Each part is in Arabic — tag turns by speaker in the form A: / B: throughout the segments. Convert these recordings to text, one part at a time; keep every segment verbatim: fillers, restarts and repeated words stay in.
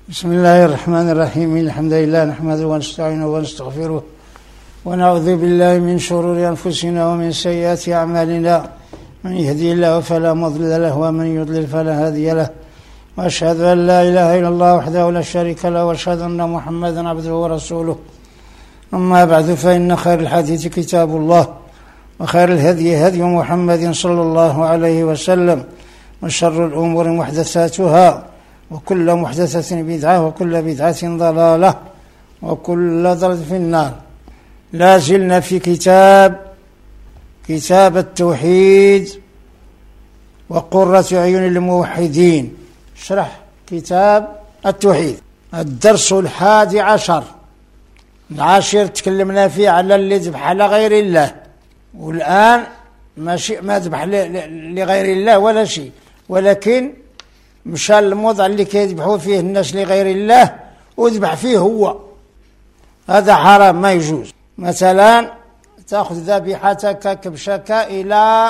A: بسم الله الرحمن الرحيم. الحمد لله نحمده ونستعينه ونستغفره ونعوذ بالله من شرور أنفسنا ومن سيئات أعمالنا، من يهدي الله فلا مضل له ومن يضلل فلا هادي له، وأشهد أن لا إله إلا الله وحده لا شريك له، وأشهد أن محمدا عبده ورسوله. أما بعد، فإن خير الحديث كتاب الله، وخير الهدي هدي محمد صلى الله عليه وسلم، وشر الأمور محدثاتها، وكل محدثة بدعة، وكل بدعة ضلالة، وكل ضلالة في النار. لا زلنا في كتاب كتاب التوحيد وقرة عيون الموحدين، شرح كتاب التوحيد. الدرس الحادي عشر، العاشر تكلمنا فيه على اللي ذبح على غير الله، والآن ماشي ما ذبح لغير الله ولا شيء، ولكن مشى الموضع اللي كيذبحوا فيه الناس لغير الله وذبح فيه هو، هذا حرام ما يجوز. مثلا تأخذ ذبيحتك كبشك إلى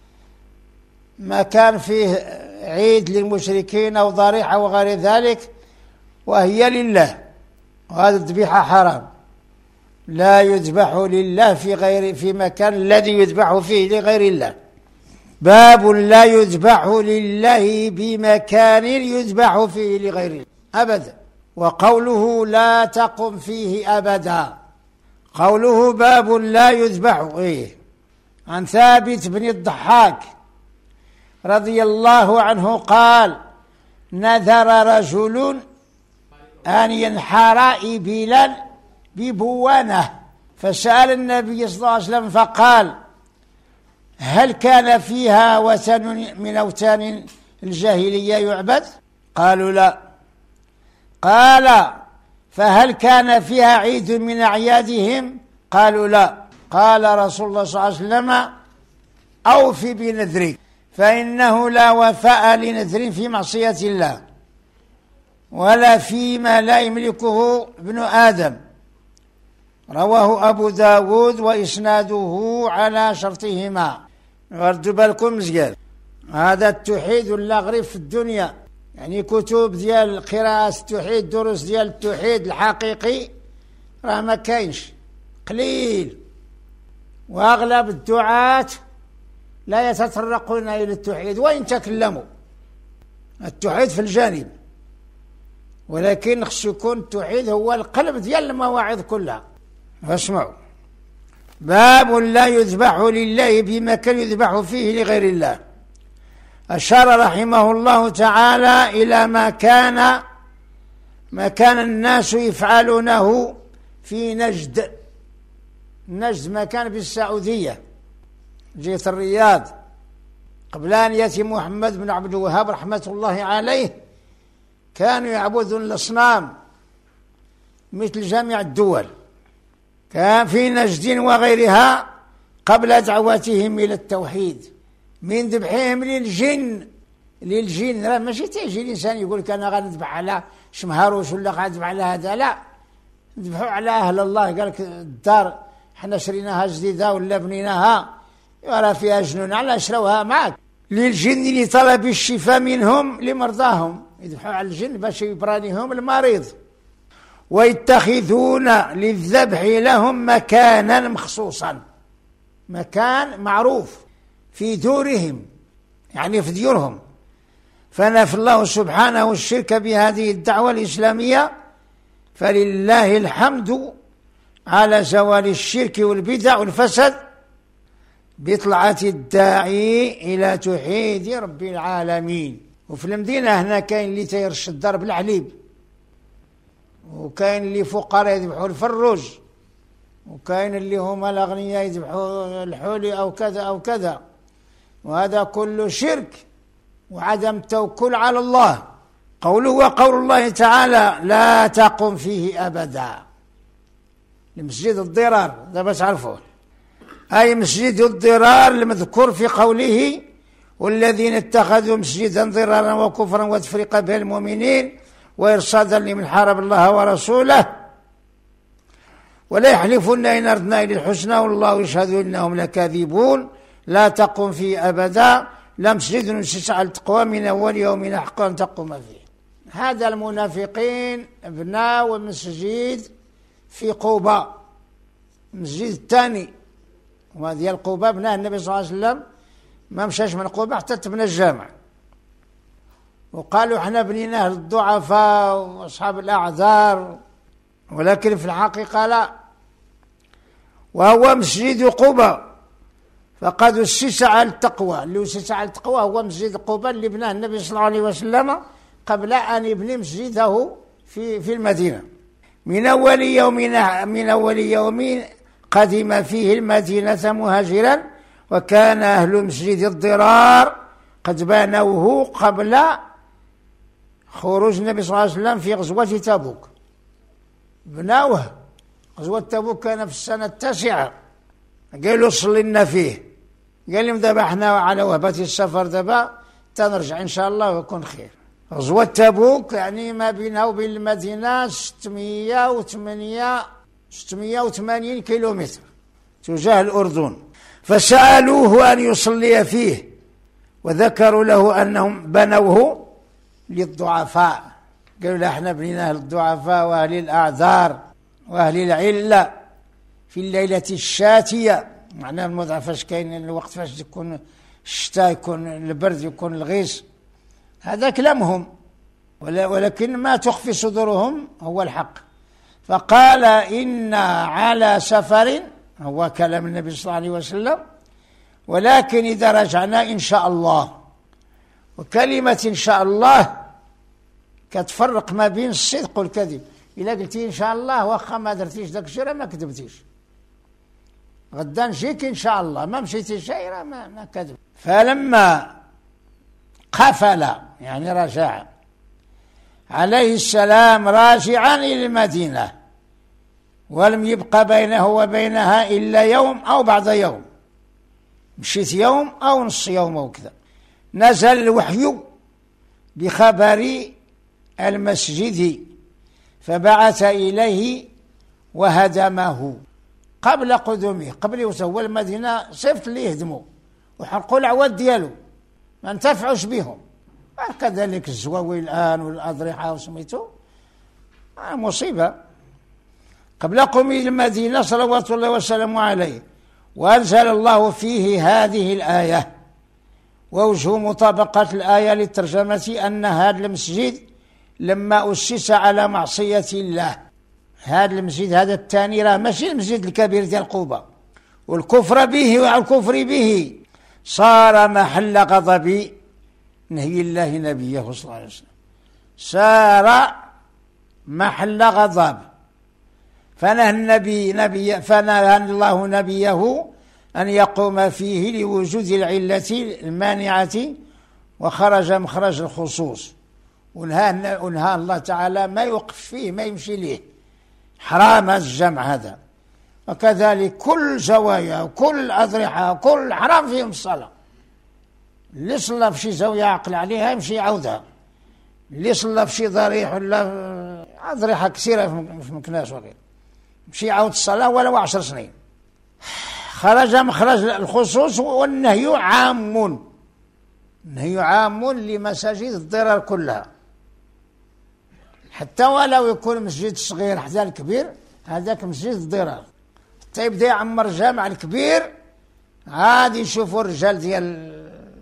A: مكان فيه عيد للمشركين أو ضريحة وغير ذلك وهي لله، وهذا الذبيحة حرام، لا يذبح لله في غير في مكان الذي يذبح فيه لغير الله. باب لا يذبح لله بمكان يذبح فيه لغير الله أبدا. وقوله لا تقم فيه أبدا، قوله باب لا يذبح إيه عن ثابت بن الضحاك رضي الله عنه قال: نذر رجل أن ينحر إبلا ببوانة، فسأل النبي صلى الله عليه وسلم فقال: هل كان فيها وثن من أوثان الجاهلية يعبد؟ قالوا لا. قال: فهل كان فيها عيد من أعيادهم؟ قالوا لا. قال رسول الله صلى الله عليه وسلم: أوف بنذرك، فإنه لا وفاء لنذر في معصية الله ولا فيما لا يملكه ابن آدم. رواه أبو داود وإسناده على شرطهما. غردوا بالكم مزيان، هذا التوحيد ولا غريب في الدنيا، يعني كتب ديال قراءة التوحيد، دروس ديال التوحيد الحقيقي راه ما كاينش، قليل، وأغلب الدعاة لا يتطرقون إلى التوحيد وإن تكلموا. التوحيد في الجانب، ولكن خص يكون التوحيد هو القلب ديال المواعظ كلها. فاسمعوا: باب لا يذبح لله بمكان يذبح فيه لغير الله. أشار رحمه الله تعالى إلى ما كان ما كان الناس يفعلونه في نجد. نجد مكان بالسعودية، جهة الرياض، قبل أن يأتي محمد بن عبد الوهاب رحمة الله عليه، كانوا يعبدون الأصنام مثل جميع الدول. كان في نجد وغيرها قبل دعوتهم إلى التوحيد من ذبحهم للجن للجن راه ماشي تيجي الإنسان يقول لك أنا غنذبح على شمهروش ولا غنذبح على هذا، لا، ذبحوا على أهل الله. قال لك الدار حنا شريناها جديدة ولا بنيناها راه فيها جنون، على شروها معك. للجن لطلب الشفاء منهم لمرضاهم، يذبحوا على الجن باش يبرانيهم المريض. ويتخذون للذبح لهم مكانا مخصوصا، مكان معروف في دورهم، يعني في ديورهم. فنفى الله سبحانه الشرك بهذه الدعوة الإسلامية، فلله الحمد على زوال الشرك والبدع والفساد بطلعة الداعي إلى توحيد رب العالمين. وفي المدينة هنا كاين اللي تيرش الدار بالحليب، وكاين اللي فقراء يذبحوا الفروج، وكاين اللي هما الأغنياء يذبحوا الحولي أو كذا أو كذا، وهذا كله شرك وعدم التوكل على الله. قوله وقول الله تعالى لا تقم فيه أبدا، لمسجد الضرار، ده بس عرفوه، أي مسجد الضرار المذكور في قوله والذين اتخذوا مسجدا ضرارا وكفرا وتفريقا بين المؤمنين وإرصادا لمن حارب الله ورسوله ولا يحلفن إن أردنا إلى الحسنى والله يشهد إنهم لكاذبون. لا تقم فيه أبدا، لمسجد أسس على التقوى من أول يوم أحق أن تقوم فيه. هذا المنافقين بناوا مسجد في قباء، المسجد الثاني وديال قباء بناه النبي صلى الله عليه وسلم، ما مشاش من قباء حتى تبنى الجامع، وقالوا احنا بنيناه للضعفاء واصحاب الاعذار، ولكن في الحقيقه لا، وهو مسجد قباء، فقد أسس على التقوى. اللي أسس على التقوى هو مسجد قباء اللي بناه النبي صلى الله عليه وسلم قبل أن يبني مسجده في في المدينة. من أول يوم من أول يوم قدم فيه المدينة مهاجرا، وكان أهل مسجد الضرار قد بنوه قبل خروج النبي صلى الله عليه وسلم في غزوة تبوك. بناوه غزوة تبوك كان في السنة التاسعة، قالوا صلينا فيه، قال لهم دابا احنا على وهبة السفر دابا تنرجع إن شاء الله ويكون خير. غزوة تبوك يعني ما بينها وبين المدينة ستمائة وثمانين كيلومتر تجاه الأردن. فسألوه أن يصلي فيه، وذكروا له أنهم بنوه للضعفاء، قالوا لا احنا بنيناه للضعفاء وأهل الأعذار وأهل العلة في الليلة الشاتية، معناه المضعف فاش كاين الوقت فاش يكون الشتاء، يكون البرد، يكون الغيث، هذا كلامهم، ولكن ما تخفي صدورهم هو الحق. فقال إنا على سفر، هو كلام النبي صلى الله عليه وسلم، ولكن إذا رجعنا إن شاء الله. وكلمة إن شاء الله كتفرق ما بين الصدق والكذب. إلا قلتي إن شاء الله واخا ما درتيش داك الشيء ما كذبتيش، غدا نجيك إن شاء الله، ما مشيتي شيء ما, ما كذب. فلما قفل يعني رجع عليه السلام راجعا إلى المدينة، ولم يبقى بينه وبينها إلا يوم أو بعض يوم، مشيت يوم أو نص يوم أو كذا، نزل الوحي بخبر المسجد فبعث إليه وهدمه قبل قدومه، قبل يوصل المدينة صفت اللي يهدموا وحرقوا العواد ديالو ما انتفعوش بهم. كذلك الزواوي الآن والأضرحة وسميتو مصيبة. قبل قدوم المدينة صلوات الله وسلامه عليه، وأنزل الله فيه هذه الآية. ووجه مطابقة الآية للترجمة أن هذا المسجد لما أسس على معصية الله، هذا المسجد هذا الثاني راه ماشي المسجد الكبير ديال قباء، والكفر به والكفر به صار محل غضب نهي الله نبيه صلى الله عليه وسلم، صار محل غضب. فنهى النبي نبي فنهى الله نبيه أن يقوم فيه لوجود العلة المانعة وخرج مخرج الخصوص، ونهى ونهى الله تعالى ما يوقف فيه ما يمشي ليه، حرام الجمع هذا. وكذلك كل زوايا وكل الأضرحة كل حرام فيهم الصلاة. اللي صلى في شي زاوية عقل عليها يمشي يعودها، اللي صلى في شي ضريح ولا أضرحة كثيرة في مكناس وغير يمشي يعود الصلاة ولو عشر سنين. خرج مخرج الخصوص، والنهي عام، النهي عام لمساجد الضرر كلها، حتى ولو يكون مسجد صغير حتى الكبير، هذاك مسجد الضرر. حتى يبدا يعمر الجامع الكبير عاد يشوفوا الرجال ديال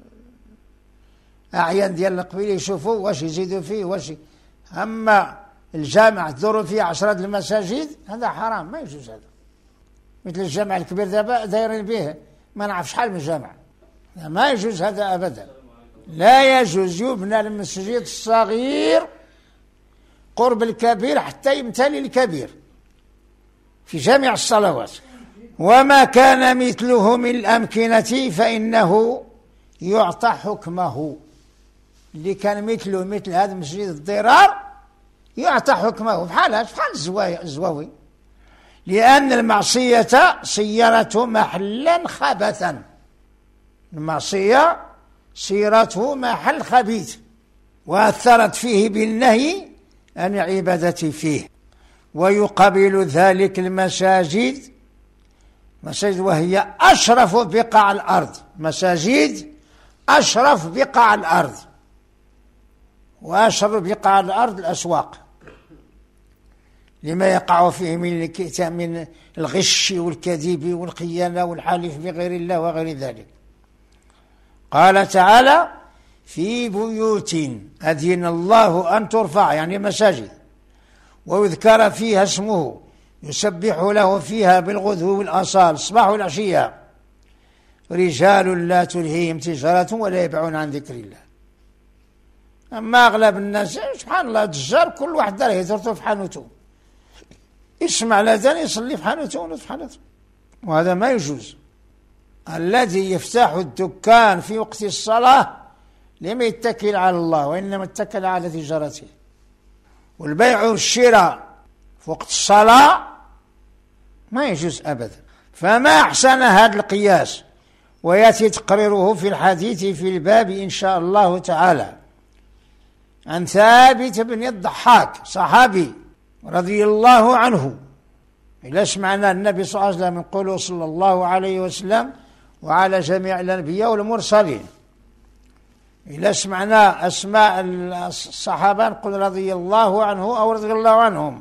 A: أعيان ديال القبيله يشوفوا واش يزيدوا فيه واش. أما الجامع تدوروا فيه عشرة المساجد هذا حرام ما يجوز. هذا مثل الجامع الكبير دابا دايرين به ما نعرف شحال من جامع، ما يجوز هذا أبدا. لا يجوز يبنى المسجد الصغير قرب الكبير حتى يمتلي الكبير في جميع الصلوات. وما كان مثله من الأمكنة فإنه يعطى حكمه. اللي كان مثله مثل هذا مسجد الضرار يعطى حكمه بحال بحال الزوايا الزواوي، لأن المعصية صيرته محلا خبثا، المعصية صيرته محل خبيث، وأثرت فيه بالنهي عن العبادة فيه. ويقابل ذلك المساجد مساجد وهي أشرف بقاع الأرض، مساجد أشرف بقاع الأرض، وأشر بقاع الأرض الأسواق لما يقع فيه من من الغش والكذب والخيانة والحلف بغير الله وغير ذلك. قال تعالى: في بيوت أذن الله أن ترفع، يعني مساجد، ويذكر فيها اسمه يسبح له فيها بالغدو والآصال الصباح والعشية رجال لا تلهيهم تجارة ولا يبيعون عن ذكر الله. أما أغلب الناس سبحان الله التجار كل واحد داره يترطو في حانوته، يسمع الأذان يصلي في حانوته ونوت في حانوته، وهذا ما يجوز. الذي يفتح الدكان في وقت الصلاة لم يتكل على الله وإنما اتكل على تجارته. والبيع والشراء في وقت الصلاة ما يجوز أبدا. فما أحسن هذا القياس، ويأتي تقريره في الحديث في الباب إن شاء الله تعالى عن ثابت بن الضحاك صحابي رضي الله عنه. إذا سمعنا النبي صلى الله عليه وسلم يقول صلى الله عليه وسلم وعلى جميع الأنبياء والمرسلين. إذا سمعنا أسماء الصحابة نقول رضي الله عنه أو رضي الله عنهم.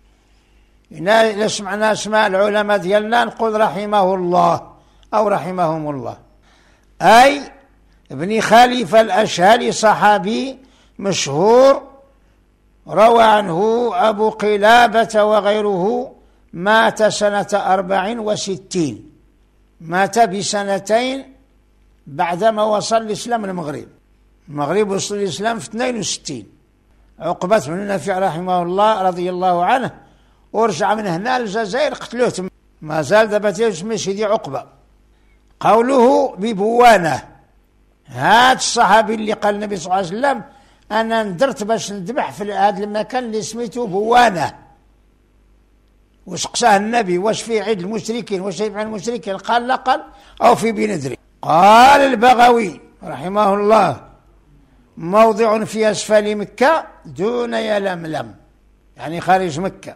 A: إذا سمعنا أسماء العلماء ديالنا نقول رحمه الله أو رحمهم الله. أي ابن خليفة الأشهلي صحابي مشهور روى عنه أبو قلابة وغيره، مات سنة أربع وستين، مات بسنتين بعدما وصل الإسلام المغرب. المغرب وصل الإسلام في اثنين وستين. عقبة بن نافع رحمه الله رضي الله عنه ورجع من هنا الجزائر قتلوه، ما زال دابا اسمه سيدي عقبة. قوله ببوانة، هذا الصحابي اللي قال النبي صلى الله عليه وسلم أنا ندرت باش نذبح في هذا المكان اللي سميته بوانة. وسقساه النبي واش في عيد المشركين واش يبع المشركين؟ قال لا، قال أو في بندري. قال البغوي رحمه الله: موضع في أسفل مكة دون يلملم، يعني خارج مكة.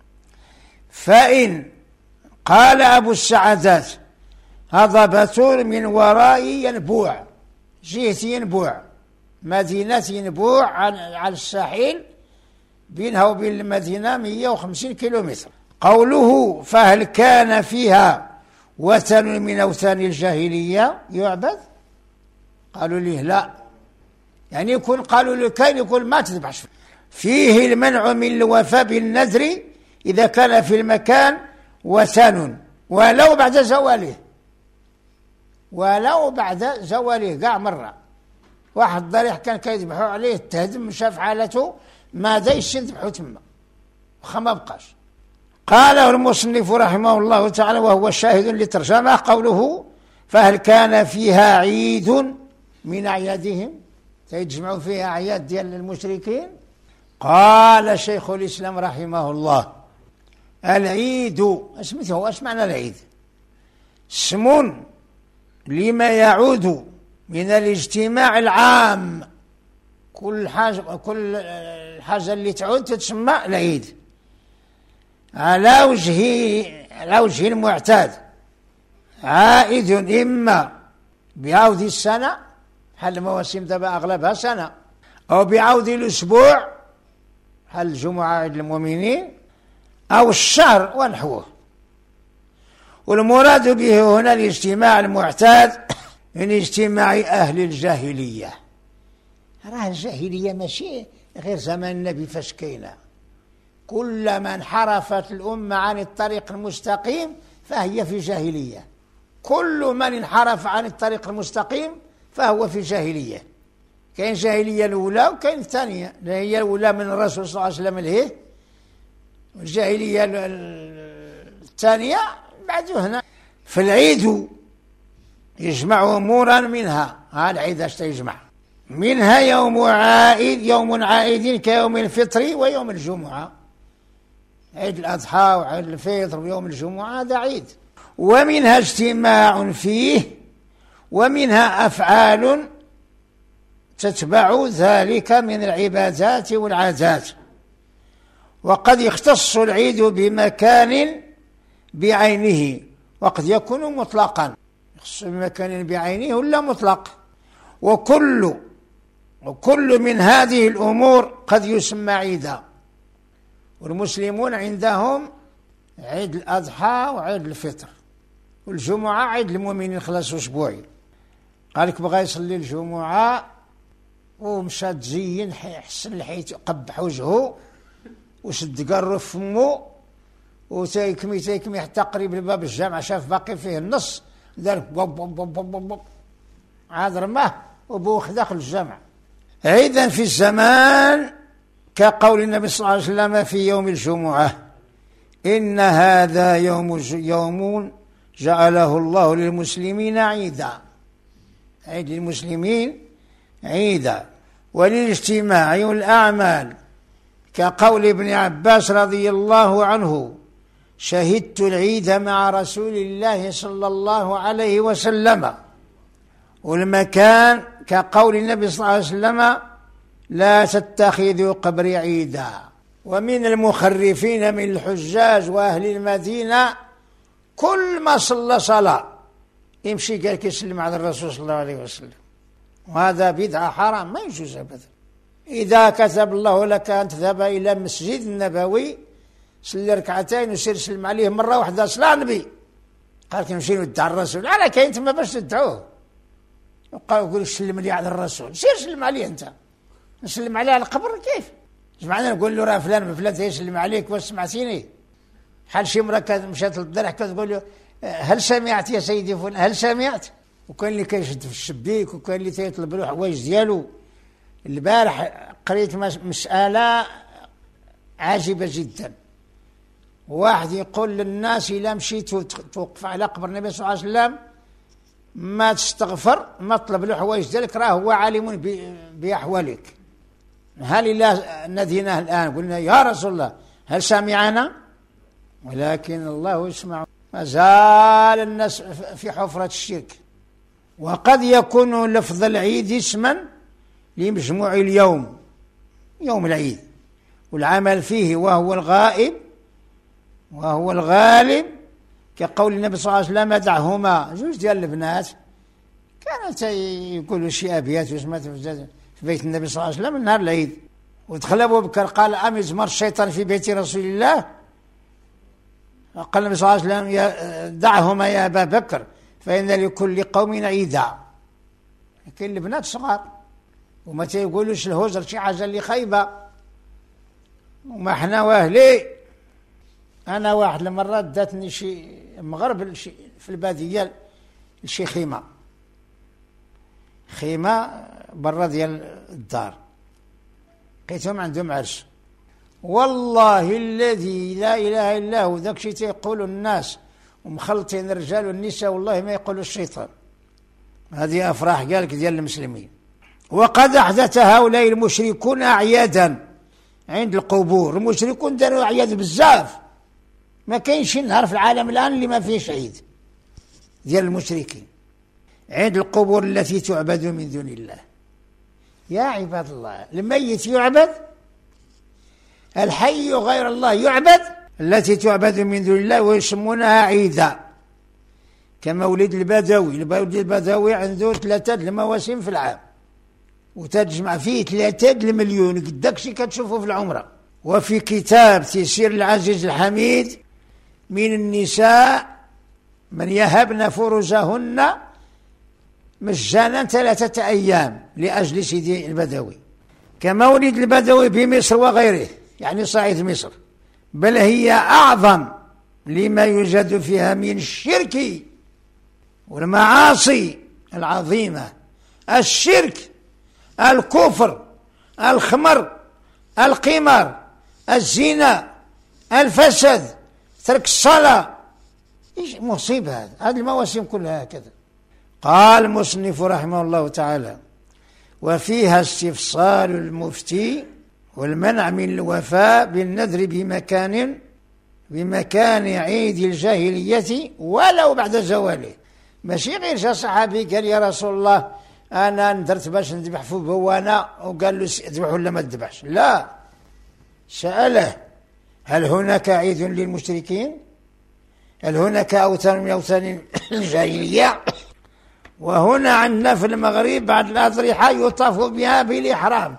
A: فإن قال أبو السعدات هضبة من وراء ينبوع، جهة ينبوع، مدينة ينبوع على الساحل بينها وبين المدينة مئة وخمسين كيلومتر. قوله فهل كان فيها وثن من أوثان الجاهلية يعبد؟ قالوا لي لا، يعني يكون قالوا له كان يقول ما تذبحش. فيه المنع من الوفاء بالنذر إذا كان في المكان وثن ولو بعد زواله، ولو بعد زواله قاع مرة. واحد ضريح كان كيذبحوا عليه تهدم، شاف حالته ما دايش يذبحوا تما وخا ما بقاش. قاله المصنف رحمه الله تعالى وهو شاهد لترجمة قوله فهل كان فيها عيد من أعيادهم، تيجمعوا فيها أعياد ديال المشركين؟ قال شيخ الإسلام رحمه الله: العيد اسمته، اش معنى العيد؟ اسم لما يعود من الاجتماع العام، كل حاجة كل حاجة اللي تعود تتسمى العيد على وجه على وجه المعتاد، عائد إما بعود السنة بحال المواسم دابا أغلبها سنة، أو بعود الأسبوع بحال الجمعة عيد المؤمنين، أو الشهر ونحوه. والمراد به هنا الاجتماع المعتاد من اجتماع أهل الجاهلية. راه الجاهلية ماشي غير زمان النبي فاش كاينه، كلما انحرفت الأمة عن الطريق المستقيم فهي في جاهلية. كل من انحرف عن الطريق المستقيم فهو في جاهلية. كاين جاهلية الأولى وكاين الثانية، هي الأولى من الرسول صلى الله عليه وسلم الهيه، والجاهلية الثانية بعد هنا. فالعيد يجمع أمورا منها، ها العيد اش تيجمع منها يوم عائد، يوم عائد كيوم الفطر ويوم الجمعة، عيد الأضحى وعيد الفطر ويوم الجمعة هذا عيد. ومنها اجتماع فيه، ومنها أفعال تتبع ذلك من العبادات والعادات. وقد يختص العيد بمكان بعينه، وقد يكون مطلقا، يختص بمكان بعينه ولا مطلق. وكل وكل من هذه الأمور قد يسمى عيدا. والمسلمون عندهم عيد الأضحى وعيد الفطر، والجمعة عيد المؤمنين خلاص أسبوعي. قالك بغى يصلي الجمعة ومشى تزين حسن الحيط قبح وجهه وشد قرو في فمه وتيكمي تيكمي حتى قريب لباب الجامع، شاف باقي فيه النص دار بوب بوب بوب بوب بوب عاد رماه وبوخ داخل الجامع. عيدا في الزمان كقول النبي صلى الله عليه وسلم في يوم الجمعة: إن هذا يوم يوم جعله الله للمسلمين عيدا. عيد للمسلمين عيدا وللاجتماع والأعمال، كقول ابن عباس رضي الله عنه: شهدت العيد مع رسول الله صلى الله عليه وسلم. والمكان كقول النبي صلى الله عليه وسلم: لا تتخذوا قبري عيدا. ومن المخرفين من الحجاج وأهل المدينة كل ما صلى صلاة يمشي قال يسلم على الرسول صلى الله عليه وسلم، وهذا بدعة حرام ما يجوز أبدا. إذا كتب الله لك أن تذهب إلى مسجد النبوي صلي ركعتين وسير سلم عليه مرة واحدة صلاة النبي، قال لك نمشي ندعى الرسول، على كاين تما باش تدعوه، يبقى يقول سلم لي على الرسول، سير سلم عليه أنت، نسلم عليه على القبر كيف؟ جمعنا نقول له راه فلان من فلان يسلم عليك واش سمعتيني؟ حال شي مرة مشات للضرح كتقول له: هل سمعت يا سيدي فلان؟ هل سمعت؟ وكان اللي كيشد في الشبيك وكان اللي تيطلب له حوايج ديالو. البارح قريت مسألة عاجبة جدا، واحد يقول للناس: إلا مشيت توقف على قبر النبي صلى الله عليه وسلم ما تستغفر ما تطلب له حوايج ديالك، راه هو عالم بأحوالك. هل إلا ناديناه الآن قلنا: يا رسول الله هل سمعنا؟ ولكن الله يسمع. ما زال الناس في حفرة الشرك. وقد يكون لفظ العيد اسما لمجموع اليوم، يوم العيد والعمل فيه، وهو الغائب وهو الغالب، كقول النبي صلى الله عليه وسلم: دعهما. جوج ديال البنات كانت يقولوا شي أبيات وسمات في بيت النبي صلى الله عليه وسلم نهار العيد، ودخل أبو بكر قال: أم يزمر الشيطان في بيت رسول الله؟ قال النبي صلى الله عليه وسلم: يا دعهما يا أبا بكر فإن لكل قوم عيدا. كاين البنات صغار وما تيقولوش الهجر شي حاجة اللي خايبة، وما حنا واهلي. أنا واحد المرات داتني شي مغرب في البادية لشي خيمة خيمة برا ديال الدار، لقيتهم عندهم عرس. والله الذي لا إله إلا هو ذاك شي تيقولوا الناس ومخلطين الرجال والنساء، والله ما يقولوا الشيطان. هذه أفراح قالك ديال المسلمين. وقد أحدث هؤلاء المشركون أعيادا عند القبور. المشركون داروا أعياد بزاف، ما كاينش شي نهار في العالم الآن اللي ما فيهش عيد ديال المشركين عند القبور التي تعبد من دون الله. يا عباد الله، الميت يعبد، الحي غير الله يعبد، التي تعبد من دون الله ويسمونها عيدا. كمولد البدوي، المولد البدوي عنده ثلاثة المواسم في العام وتجمع فيه ثلاثة المليون قداك شي كتشوفوا في العمرة. وفي كتاب تيسير العزيز الحميد: من النساء من يهبن فروجهن مجانا ثلاثة أيام لأجل سيدي البدوي. كمولد البدوي بمصر وغيره، يعني صعيد مصر، بل هي أعظم لما يوجد فيها من الشرك والمعاصي العظيمة: الشرك، الكفر، الخمر، القمار، الزنا، الفساد، ترك الصلاة. إيش مصيبة هذا، هذه المواسم كلها هكذا. قال المصنف رحمه الله تعالى: وفيها استفصال المفتي والمنع من الوفاء بالنذر بمكان بمكان عيد الجاهلية ولو بعد زواله. ماشي غير جا صحابي قال: يا رسول الله أنا ندرت باش نذبح في بوانا، وقال له اذبح ولا ما تذبحش؟ لا، سأله: هل هناك عيد للمشركين؟ هل هناك أوثان من أوثان الجاهلية؟ وهنا عندنا في المغرب بعض الأضرحة يطاف بها بالإحرام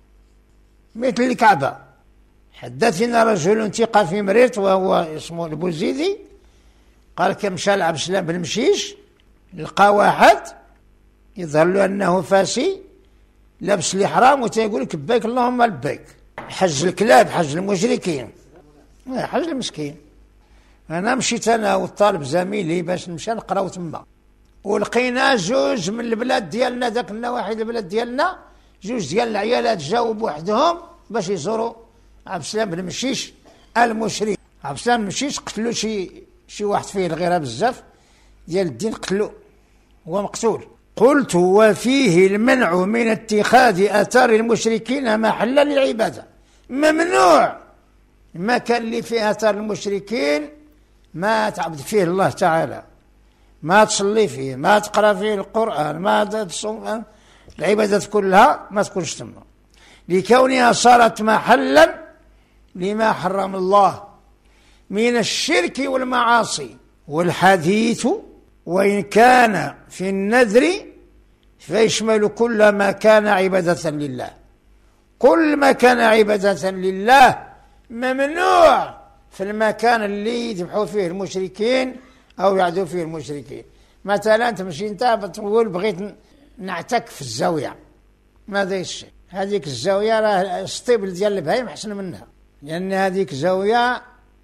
A: مثل الكعبة. حدثنا رجل ثقة في مريط وهو اسمه البوزيدي، قال كمشى لعب سلام بن مشيش لقى واحد يظهر له أنه فاسي لابس الإحرام وتيقول لك لبيك اللهم لبيك، حج الكلاب، حج المشركين، حج المسكين. أنا مشيت أنا والطالب زميلي باش نمشي نقراو تما، ولقينا جوج من البلاد ديالنا، ذاك النواحي البلاد ديالنا جوج ديال العيالات جاوا بوحدهم باش يزوروا عبد السلام بن مشيش المشرك. عبد السلام بن مشيش قتلوا شي شي واحد فيه الغيره بزاف ديال الدين، قتلوا هو مقتول. قلت وفيه المنع من اتخاذ اثار المشركين محلا للعباده، ممنوع المكان اللي فيه اثار المشركين ما تعبد فيه الله تعالى، ما تصلي فيه، ما تقرا فيه القرآن، ما تصوم، العبادات كلها ما تكونش تما، لكونها صارت محلا لما حرم الله من الشرك والمعاصي. والحديث وإن كان في النذر فيشمل كل ما كان عبادة لله، كل ما كان عبادة لله ممنوع في المكان اللي يذبحوا فيه المشركين أو يعدوا فيه المشركين. مثلا تمشي انت بتقول بغيت نعتك في الزاوية، ماذا الشيء؟ هذيك الزاوية راه السطيبل ديال البهايم أحسن منها، لأن هذيك زاوية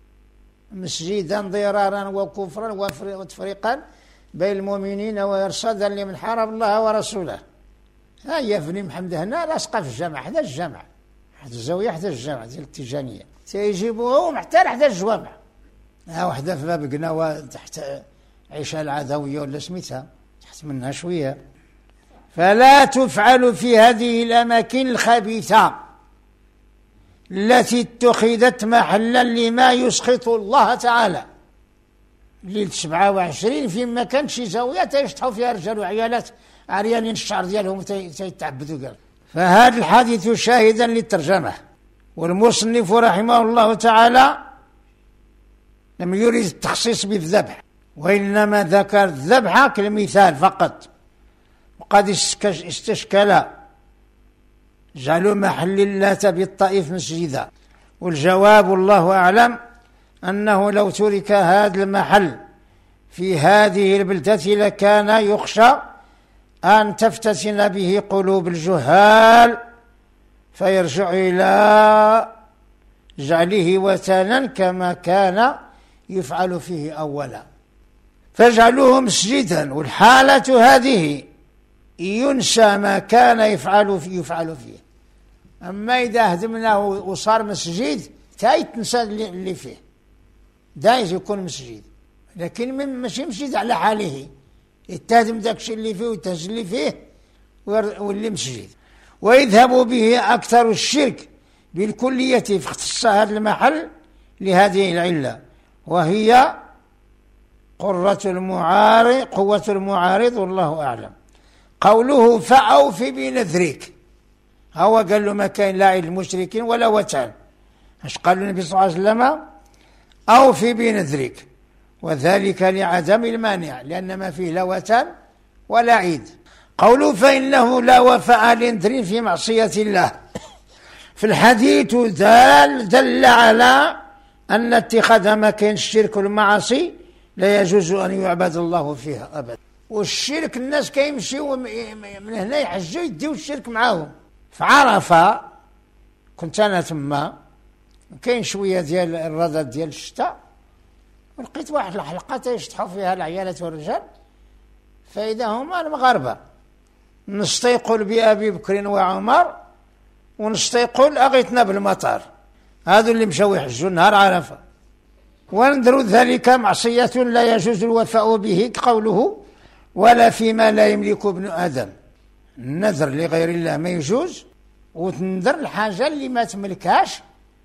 A: مسجدا ضرارا وكفرا وتفريقا بين المؤمنين وإرصادا لمن حارب الله ورسوله. هيا بني محمد هنا لاصقة في الجامع، حدا الجامع، حدا الزاوية، حدا الجامع ديال التيجانية، تيجيبوهم حتى حدا الجوامع. ها وحده في باب قناوة تحت عيشة العدوية ولا سميتها، تحت منها شوية. فلا تفعل في هذه الأماكن الخبيثة التي اتخذت محلا لما يسخط الله تعالى. ليلة سبعة وعشرين في مكان شي زاوية تيشطحوا فيها رجال وعيالات عريانين الشعر ديالهم تيتعبدوا قال. فهذا الحديث شاهدا للترجمة. والمصنف رحمه الله تعالى لم يريد التخصيص بالذبح، وإنما ذكر الذبح كالمثال فقط. وقد استشكل جعلوا محل اللات بالطائف مسجدا، والجواب الله أعلم أنه لو ترك هذا المحل في هذه البلدة لكان يخشى أن تفتتن به قلوب الجهال فيرجع إلى جعله وثنا كما كان يفعل فيه أولا، فاجعلوه مسجدا. والحالة هذه ينسى ما كان يفعل فيه, يفعل فيه. أما إذا هدمناه وصار مسجد تاي تنسى اللي فيه، دايز يكون مسجد، لكن من ماشي مسجد على حاله، يتهدم داك الشيء اللي فيه ويتهز اللي فيه واللي مسجد. ويذهب به أكثر الشرك بالكلية في اختصاص هذا المحل لهذه العلة، وهي قرة المعارض قوة المعارض والله أعلم. قوله فأوف بنذرك، هو قال له ما كان لا عيد المشركين ولا وثن، اش قال النبي صلى الله عليه وسلم؟ أوف بنذرك، وذلك لعدم المانع لأن ما فيه لا وثن ولا عيد. قوله فإنه لا وفاء لنذر في معصية الله، في الحديث دل, دل على أن اتخاذ مكان الشرك والمعاصي لا يجوز أن يعبد الله فيها أبدا. والشرك الناس كيمشيوا من هنا يحجوا يديوا الشرك معاهم. في عرفة كنت أنا تما، كاين شوية ديال الرذاذ ديال الشتاء، ولقيت واحد الحلقة يشطحوا فيها العيالات والرجال، فإذا هما المغاربة. نص يقول بأبي بكر وعمر، ونص يقول أغيثنا بالمطر، هذو اللي مشاو يحجوا نهار عرفة. ونذر ذلك معصية لا يجوز الوفاء به، كقوله ولا فيما لا يملك ابن آدم. النذر لغير الله ما يجوز، وتنذر الحاجة اللي ما تملكهاش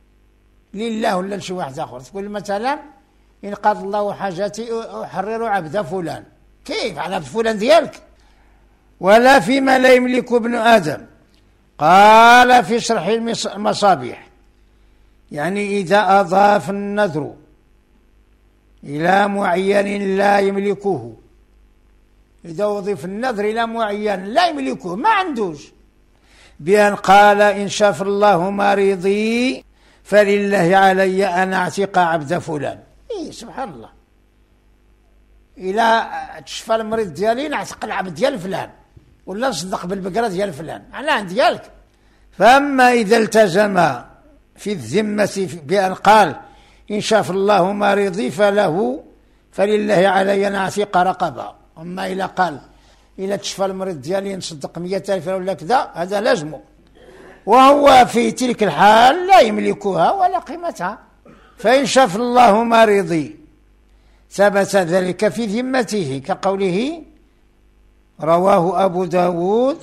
A: لله ولا لشي واحد آخر. تقول مثلا إن قضى الله حاجتي أحرر عبد فلان، كيف على عبد فلان ديالك؟ ولا فيما لا يملك ابن آدم. قال في شرح المصابيح يعني إذا أضاف النذر إلى معين لا يملكه إذا أضيف النذر إلى معين لا يملكه ما عندوش، بأن قال إن شاف الله مريضي فلله علي أن أعتق عبد فلان. إيه سبحان الله، إلى تشفى المريض ديالي نعتق العبد ديال فلان ولا نصدق بالبقرة ديال فلان على عند ديالك. فأما إذا التزم في الذمة بأن قال إن شاف الله مريضي فله فلله علي أن أعتق رقبة، أما إذا قال إلى تشفى المريض ديالي نصدق مئة ألف ولا كذا هذا لازمه، وهو في تلك الحال لا يملكها ولا قيمتها. فإن شاف الله مريضي ثبت ذلك في ذمته، كقوله رواه أبو داود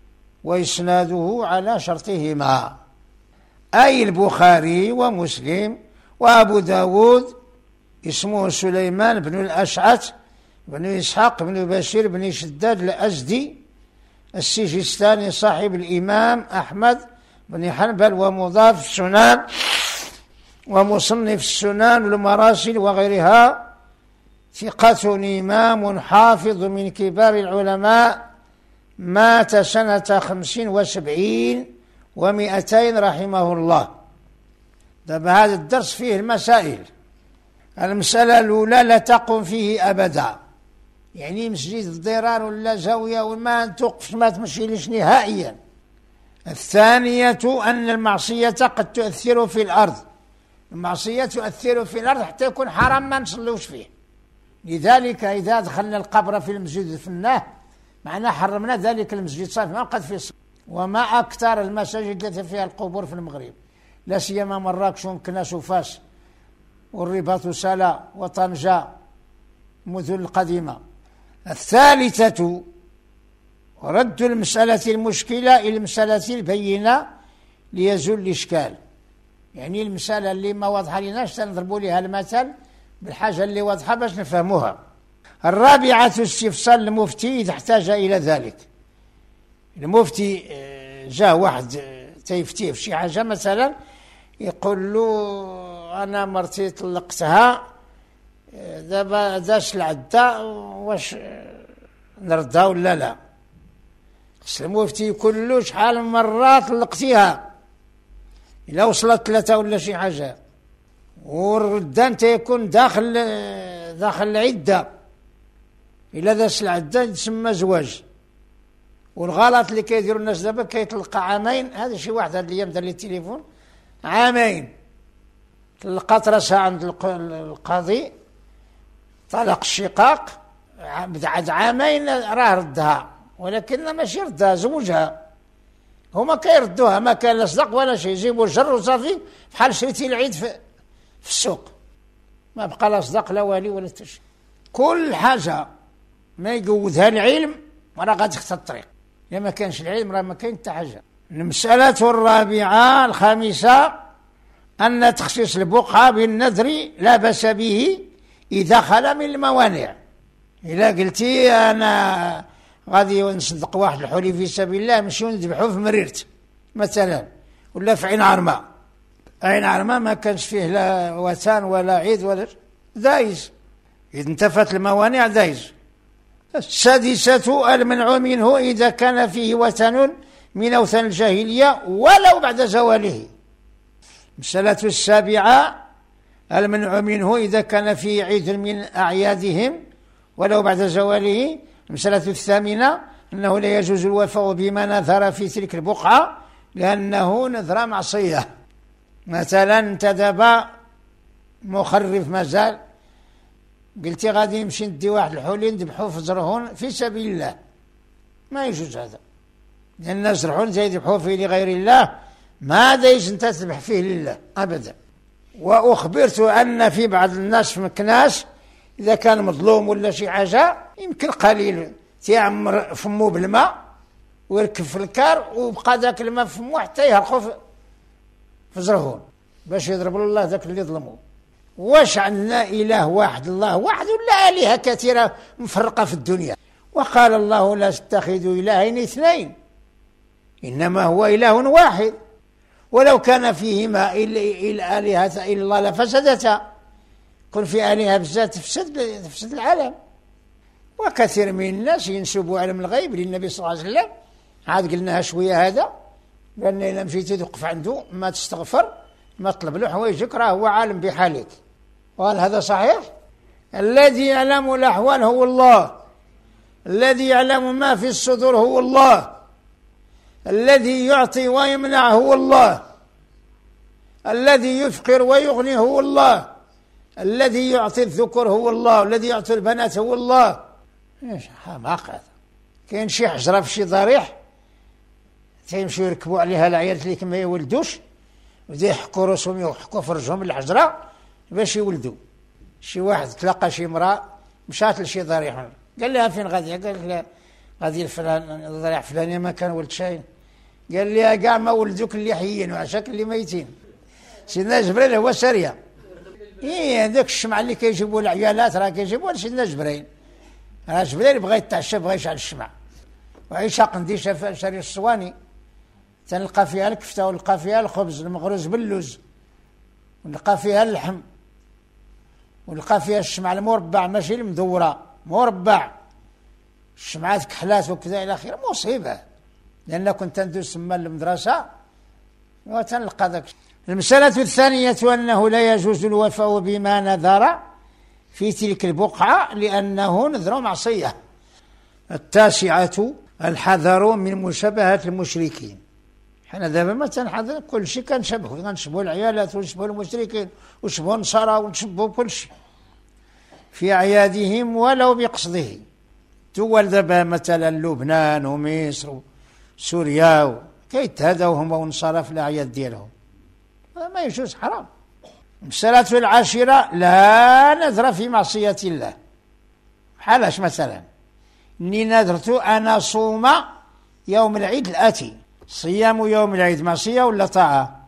A: وإسناده على شرطهما، أي البخاري ومسلم. وأبو داود اسمه سليمان بن الأشعث بن إسحاق بن بشير بن شداد الأزدي السجستاني صاحب الإمام أحمد بن حنبل ومضاف السنن ومصنف السنن والمراسل وغيرها، ثقة إمام حافظ من كبار العلماء، مات سنة خمس وسبعين ومئتين رحمه الله. دابا هذا الدرس فيه المسائل. المسألة الأولى لا تقم فيه أبدا، يعني مسجد الضرار ولا زاوية وما توقفش ما تمشيليش نهائيا. الثانية أن المعصية قد تؤثر في الأرض، المعصية تؤثر في الأرض حتى يكون حرام ما نصلوش فيه، لذلك إذا دخلنا القبر في المسجد دفناه معناه حرمنا ذلك المسجد صافي ما بقات فيه صلاة. وما أكثر المساجد التي فيها القبور في المغرب، لا سيما مراكش ومكناس وفاس والرباط وسلا وطنجة مدن القديمة. الثالثة رد المسألة المشكلة إلى المسألة البينة ليزول الإشكال، يعني المسألة اللي ما واضحة لناش نضربوا لها المثل بالحاجة اللي واضحة باش نفهموها. الرابعة استفسار المفتي إذا احتاج إلى ذلك. المفتي جاء واحد تيفتيه في شي حاجة مثلا يقول له أنا مرتي طلقتها دابا داش العدة واش نردها ولا لا؟ خص المفتي يقول له شحال من مرة طلقتيها، إلا وصلت ثلاثة ولا شي حاجة، والردان تيكون داخل داخل العدة، إلا داش العدة تسمى زواج. والغلط اللي كيديروا الناس دابا كيطلق عامين، هذا شي واحد هاد الايام دار لي التليفون عامين طلقات راسها عند القاضي طلق الشقاق بعد عامين راه ردها، ولكن ماشي ردها زوجها، هما كيردوها ما كان لا صدق ولا شيء، يجيبوا الجر وصافي بحال شريتي العيد في, في السوق، ما بقى لا صدق لا والي ولا حتى شيء. كل حاجه ما يقودها العلم راه غادي تخطى الطريق، إذا ما كانش العلم راه ما كاين حتى حاجة. المسألة الرابعة الخامسة أن تخصيص البقعة بالنذر لا بأس به إذا خلا من الموانع. إذا قلتي أنا غادي نصدق واحد الحولي في سبيل الله نمشيو نذبحوه في مريرت مثلا ولا في عين عرمة، عين عرمة ما كانش فيه لا وثان ولا عيد ولا دايز، إذا انتفت الموانع دايز. السادسة المنع منه إذا كان فيه وثن من أوثان الجاهلية ولو بعد زواله. المسألة السابعة المنع منه إذا كان فيه عيد من أعيادهم ولو بعد زواله. المسألة الثامنة أنه لا يجوز الوفاء بما نذر في تلك البقعة لأنه نذر معصية، مثلا انت دابا مخرف مازال قلتي غادي نمشي ندي واحد الحولي نذبحوه في زرهون في سبيل الله، ما يجوز هذا، لأن زرهون زي يذبحوه فيه لغير الله ما دايز انت تذبح فيه لله أبدا. وأخبرت أن في بعض الناس في مكناس إذا كان مظلوم ولا شي حاجة يمكن قليل تيعمر فمه بالماء ويركب في الكار وبقى ذاك الماء في فمه حتى يهرقوا في زرهون باش يضرب الله ذاك اللي ظلموه. واش عندنا إله واحد الله واحد ولا آلهة كثيرة مفرقة في الدنيا؟ وقال الله لا تتخذوا إلهين اثنين إنما هو إله واحد، ولو كان فيهما الآلهة إلا الله لفسدتا، كن في آلهة بزاف تفسد تفسد العالم. وكثير من الناس ينسبوا علم الغيب للنبي صلى الله عليه وسلم. عاد قلناها شوية هذا، لأن إذا مشيتي توقف عنده ما تستغفر ما تطلب له حوايجك راه هو عالم بحالك. وهل هذا صحيح؟ الذي يعلم الأحوال هو الله، الذي يعلم ما في الصدور هو الله، الذي يعطي ويمنع هو الله، الذي يفقر ويغني هو الله، الذي يعطي الذكر هو الله، الذي يعطي البنات هو الله. ايش حماق هذا؟ كاين شي حجره في شي ضريح تيمشيو يركبوا عليها العيالات اللي ما يولدوش، وبدا يحكوا راسهم ويحكوا فرجهم الحجره باش يولدوا. شي واحد تلقى شي امراه مشات لشي ضريح، قال لها فين غاديه؟ قال لها غادي الفلان الضريح فلانيه ما كان ولد شاين. قال لها كاع ما ولدوك اللي حيين وعشاك اللي ميتين. سيدنا جبريل هو سريه. ايه هذاك الشمع اللي كيجيبوا العيالات راه كيجيبوا لسيدنا جبريل. راه جبريل بغى يتعشى بغى يشعل الشمع. وعيشه قنديشه في شري الصواني تنلقى فيها الكفته ونلقى فيها الخبز المغروز باللوز ونلقى فيها اللحم ونلقى فيها الشمع المربع ماشي المدوره مربع، الشمعات كحلات وكذا الى اخره. مصيبه، لان كنت ندوز تما المدرسه وتنلقى ذاك. المسألة الثانية أنه لا يجوز الوفاء بما نذر في تلك البقعة لأنه نذر معصية. التاسعة الحذر من مشابهة المشركين. حنا دابا ما تنحذر كل شيء كنشبهوا، كنشبهوا العيالات ونشبهوا المشركين ونشبهوا النصارى ونشبهوا كل شيء في أعيادهم ولو بقصده. دول دابا مثلا لبنان ومصر وسوريا كيتهدوا هما والنصارى في الأعياد ديالهم، ما يجوز، حرام. المسألة العاشرة لا نذر في معصية الله. حالاش مثلا إني نذرت أنا صوم يوم العيد الآتي، صيام يوم العيد معصية ولا طاعة؟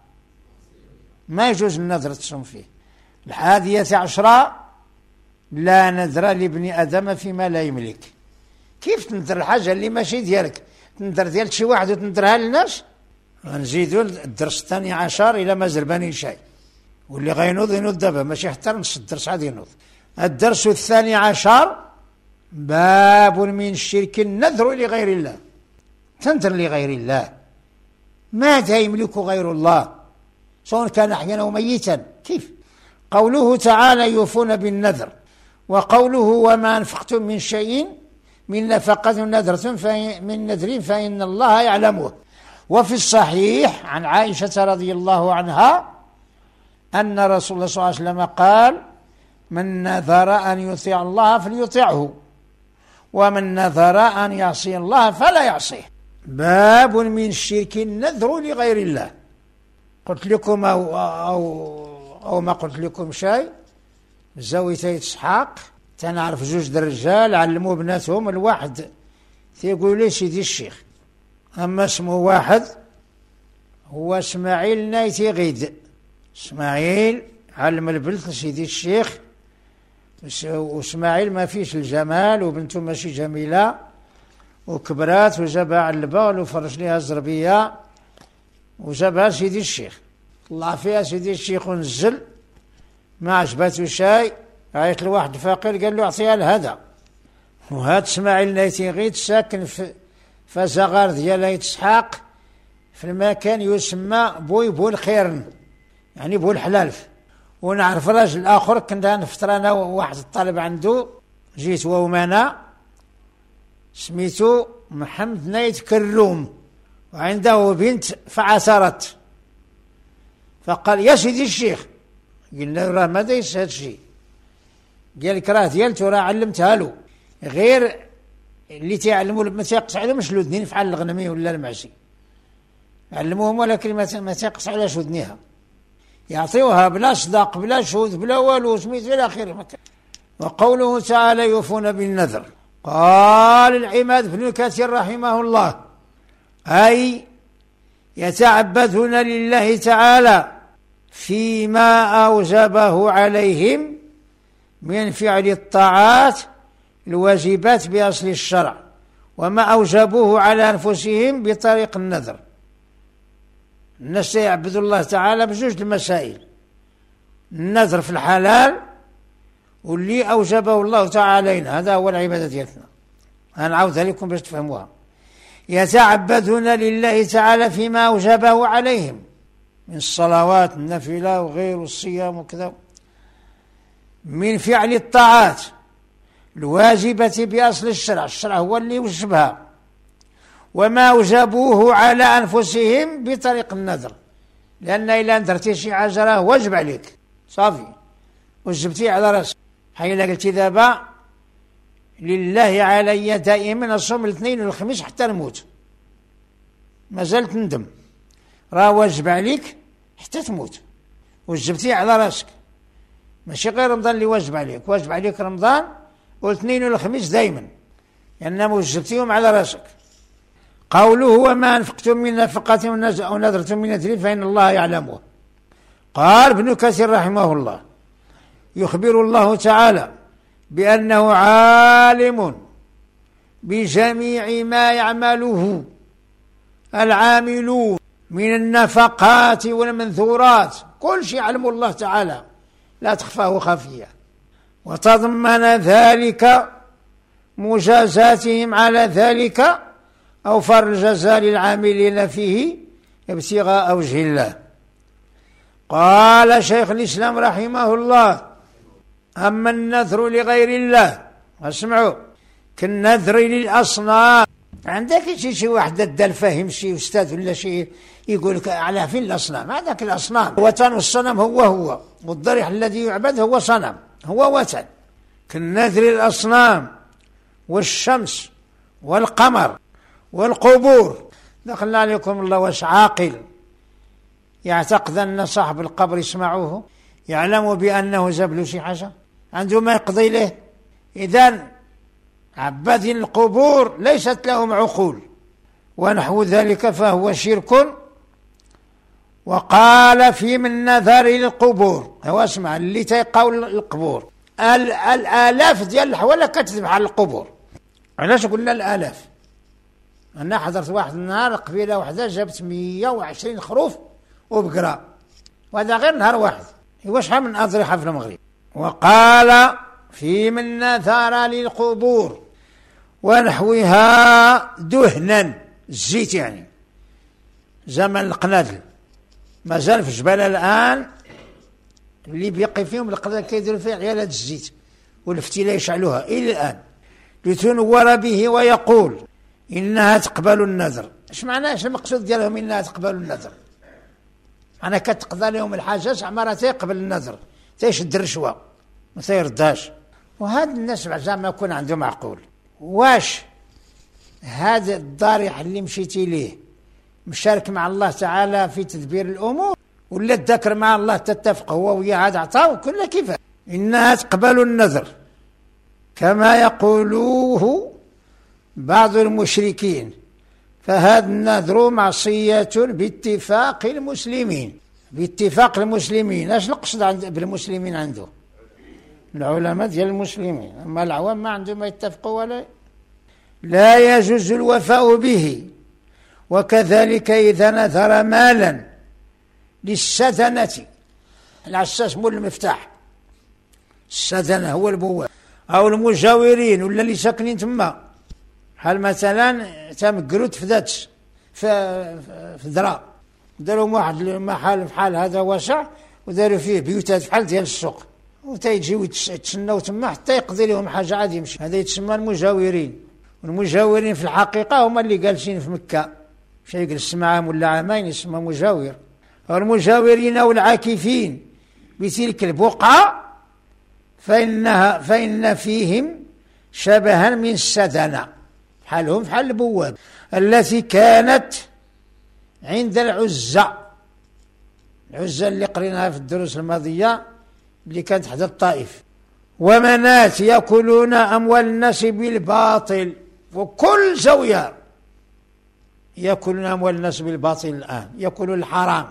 A: ما يجوز النذر تصوم فيه. الحادية عشرة لا نذر لابن آدم فيما لا يملك. كيف تنذر الحاجة اللي ماشي ديالك؟ تنذر ديال شي واحد وتنذرها للناس؟ غنزيدوا الدرس الثاني عشر إلى ما زرباني شيء، واللي غينوض ينوض دابا ماشي حتى نص الدرس عاد ينوض. الدرس الثاني عشر باب من الشرك النذر لغير الله. تنذر لغير الله ماذا يملك غير الله سواء كان حيا أو ميتا. كيف؟ قوله تعالى يوفون بالنذر، وقوله وما أنفقتم من شيء من نفقة نذرة من نذر فإن الله يعلمه. وفي الصحيح عن عائشة رضي الله عنها أن رسول الله صلى الله عليه وسلم قال من نذر أن يطيع الله فليطيعه ومن نذر أن يعصي الله فلا يعصيه. باب من الشرك النذر لغير الله. قلت لكم أو, أو, أو ما قلت لكم شيء، زاوية إسحاق تنعرف جوج الرجال علموا بناتهم، الواحد تيقول لي سيدي الشيخ، أما اسمه واحد هو اسماعيل نايتي غيد. اسماعيل علم البنت لسيدي الشيخ، واسماعيل ما فيش الجمال وبنته ماشي جميلة وكبرات وجابها علبة وفرش لها الزربية وجابها سيدي الشيخ. الله فيها سيدي الشيخ ونزل ما عجبته شيء، عيط لواحد فقير قال له اعطيها لهذا. وهذا اسماعيل نايتي غيد ساكن في فزغار ديال إسحاق في المكان يسمى بوي بو الخيرن، يعني بو الحلالف. ونعرف راجل آخر كنا نفطر أنا وواحد الطالب عنده، جيت ومانا سميتو محمد نايت كروم، وعنده بنت فعثرت، فقال يا سيدي الشيخ، قلنا راه ما دايس هذا الشيء، قال لك راه ديالته راه علمتها له، غير اللي تعلموا ما تيقص عليهمش الودنين فعل الغنمي ولا المعسي، علموهم ولكن ما تيقص عليهاش ودنيها، يعطيوها بلا صداق بلا شهود بلا والو سميت الى اخره. وقوله تعالى يوفون بالنذر، قال العماد بن كثير رحمه الله أي يتعبدون لله تعالى فيما أوجبه عليهم من فعل الطاعات الواجبات بأصل الشرع، وما أوجبوه على أنفسهم بطريق النذر. الناس يعبدوا الله تعالى بجوج المسائل، النذر في الحلال واللي أوجبه الله تعالى علينا، هذا هو العبادة ديالنا. هنعاودها لكم باش تفهموها. يتعبدون لله تعالى فيما أوجبه عليهم من الصلوات النافلة وغير الصيام وكذا، من فعل الطاعات الواجبة بأصل الشرع، الشرع هو اللي وجبها، وما أوجبوه على أنفسهم بطريق النذر، لأن إلا نذرتي شي حاجة راه واجب عليك صافي، وجبتي على راسك. حين قلتي دابا لله علي دائما أصوم الاثنين والخميس حتى نموت، ما زلت ندم، راه واجب عليك حتى تموت، وجبتي على راسك، ماشي غير رمضان اللي واجب عليك، واجب عليك رمضان والاثنين والخميس دائما، لأن وجبتيهم على راسك. قوله وما أنفقتم من نفقة أو نذرتم من نذر فإن الله يعلمه. قال ابن كثير رحمه الله يخبر الله تعالى بأنه عالم بجميع ما يعمله العاملون من النفقات والمنذورات، كل شيء علم الله تعالى لا تخفاه خفية، وتضمن ذلك مجازاتهم على ذلك أوفر الجزاء للعاملين فيه ابتغاء وجه الله. قال شيخ الإسلام رحمه الله أما النذر لغير الله، اسمعوا، كالنذر للأصنام. عندك شي شي واحد دال فاهم شي أستاذ ولا شي يقول لك على فين الأصنام، هذاك الأصنام وطن الصنم هو هو، والضريح الذي يعبد هو صنم، هو وثن. كالنذر للأصنام والشمس والقمر والقبور. دخلنا عليكم الله، واش عاقل يعتقد أن صاحب القبر يسمعوه يعلم بأنه جاب شي حاجة عنده ما يقضي له؟ إذن عباد القبور ليست لهم عقول ونحو ذلك فهو شرك. وقال في من نذر للقبور، هو اسمع اللي تيقاو القبور الآلاف ديال الحوالا كتذبح على القبور. علاش قلنا الآلاف؟ أنا حضرت واحد النهار قبيلة واحدة جابت مية وعشرين خروف وبقرة، وهذا غير نهار واحد، هو شحال من أضرحة في المغرب. وقال في من نذر للقبور ونحوها دهنا، الزيت يعني زمن القنادل، مازال في جبال الآن اللي بيقي فيهم القنادل كيديروا فيه عيالات الزيت والفتيلة يشعلوها إلى الآن، لتنور به ويقول إنها تقبل النذر. ايش معناه؟ ايش المقصود ديالهم إنها تقبل النذر؟ أنا كتقضى لهم الحاجة عمرها تيقبل النذر، تيشد الرشوة ما تيردهاش. وهاد الناس زعما يكون عندهم عقول. واش هذا الضريح اللي مشيتي ليه مشارك مع الله تعالى في تدبير الأمور، ولا الذكر مع الله تتفق هو وياه هذا عطاو كل كيف؟ إنها تقبل النذر كما يقولوه بعض المشركين، فهذا النذر معصية باتفاق المسلمين. باتفاق المسلمين، ايش نقصد عند بالمسلمين؟ عنده العلماء ديال المسلمين، اما العوام ما عندهم ما يتفقوا ولا. لا يجوز الوفاء به. وكذلك إذا نذر مالا للسدنة، العساس مول المفتاح، السدنة هو البواب، أو المجاورين ولا اللي ساكنين تما، بحال مثلا تمقرود في ذاتس في في درا، داروا واحد المحل بحال هذا واسع وداروا فيه بيوتات بحال ديال السوق، وتيجيو يتسناو تما حتى يقضي لهم حاجه عاد يمشي. هذا يتسمى المجاورين. والمجاورين في الحقيقه هما اللي جالسين في مكه، مش يجلس عام ولا عامين يسمى مجاور. والمجاورين والعاكفين بتلك البقعه فانها فان فيهم شبها من السدنه، حالهم بحال البواب التي كانت عند العزة. العزة اللي قريناها في الدروس الماضية اللي كانت حدا الطائف. ومنات يأكلون أموال الناس بالباطل، وكل زاوية يأكلون أموال الناس بالباطل الآن، يأكلون الحرام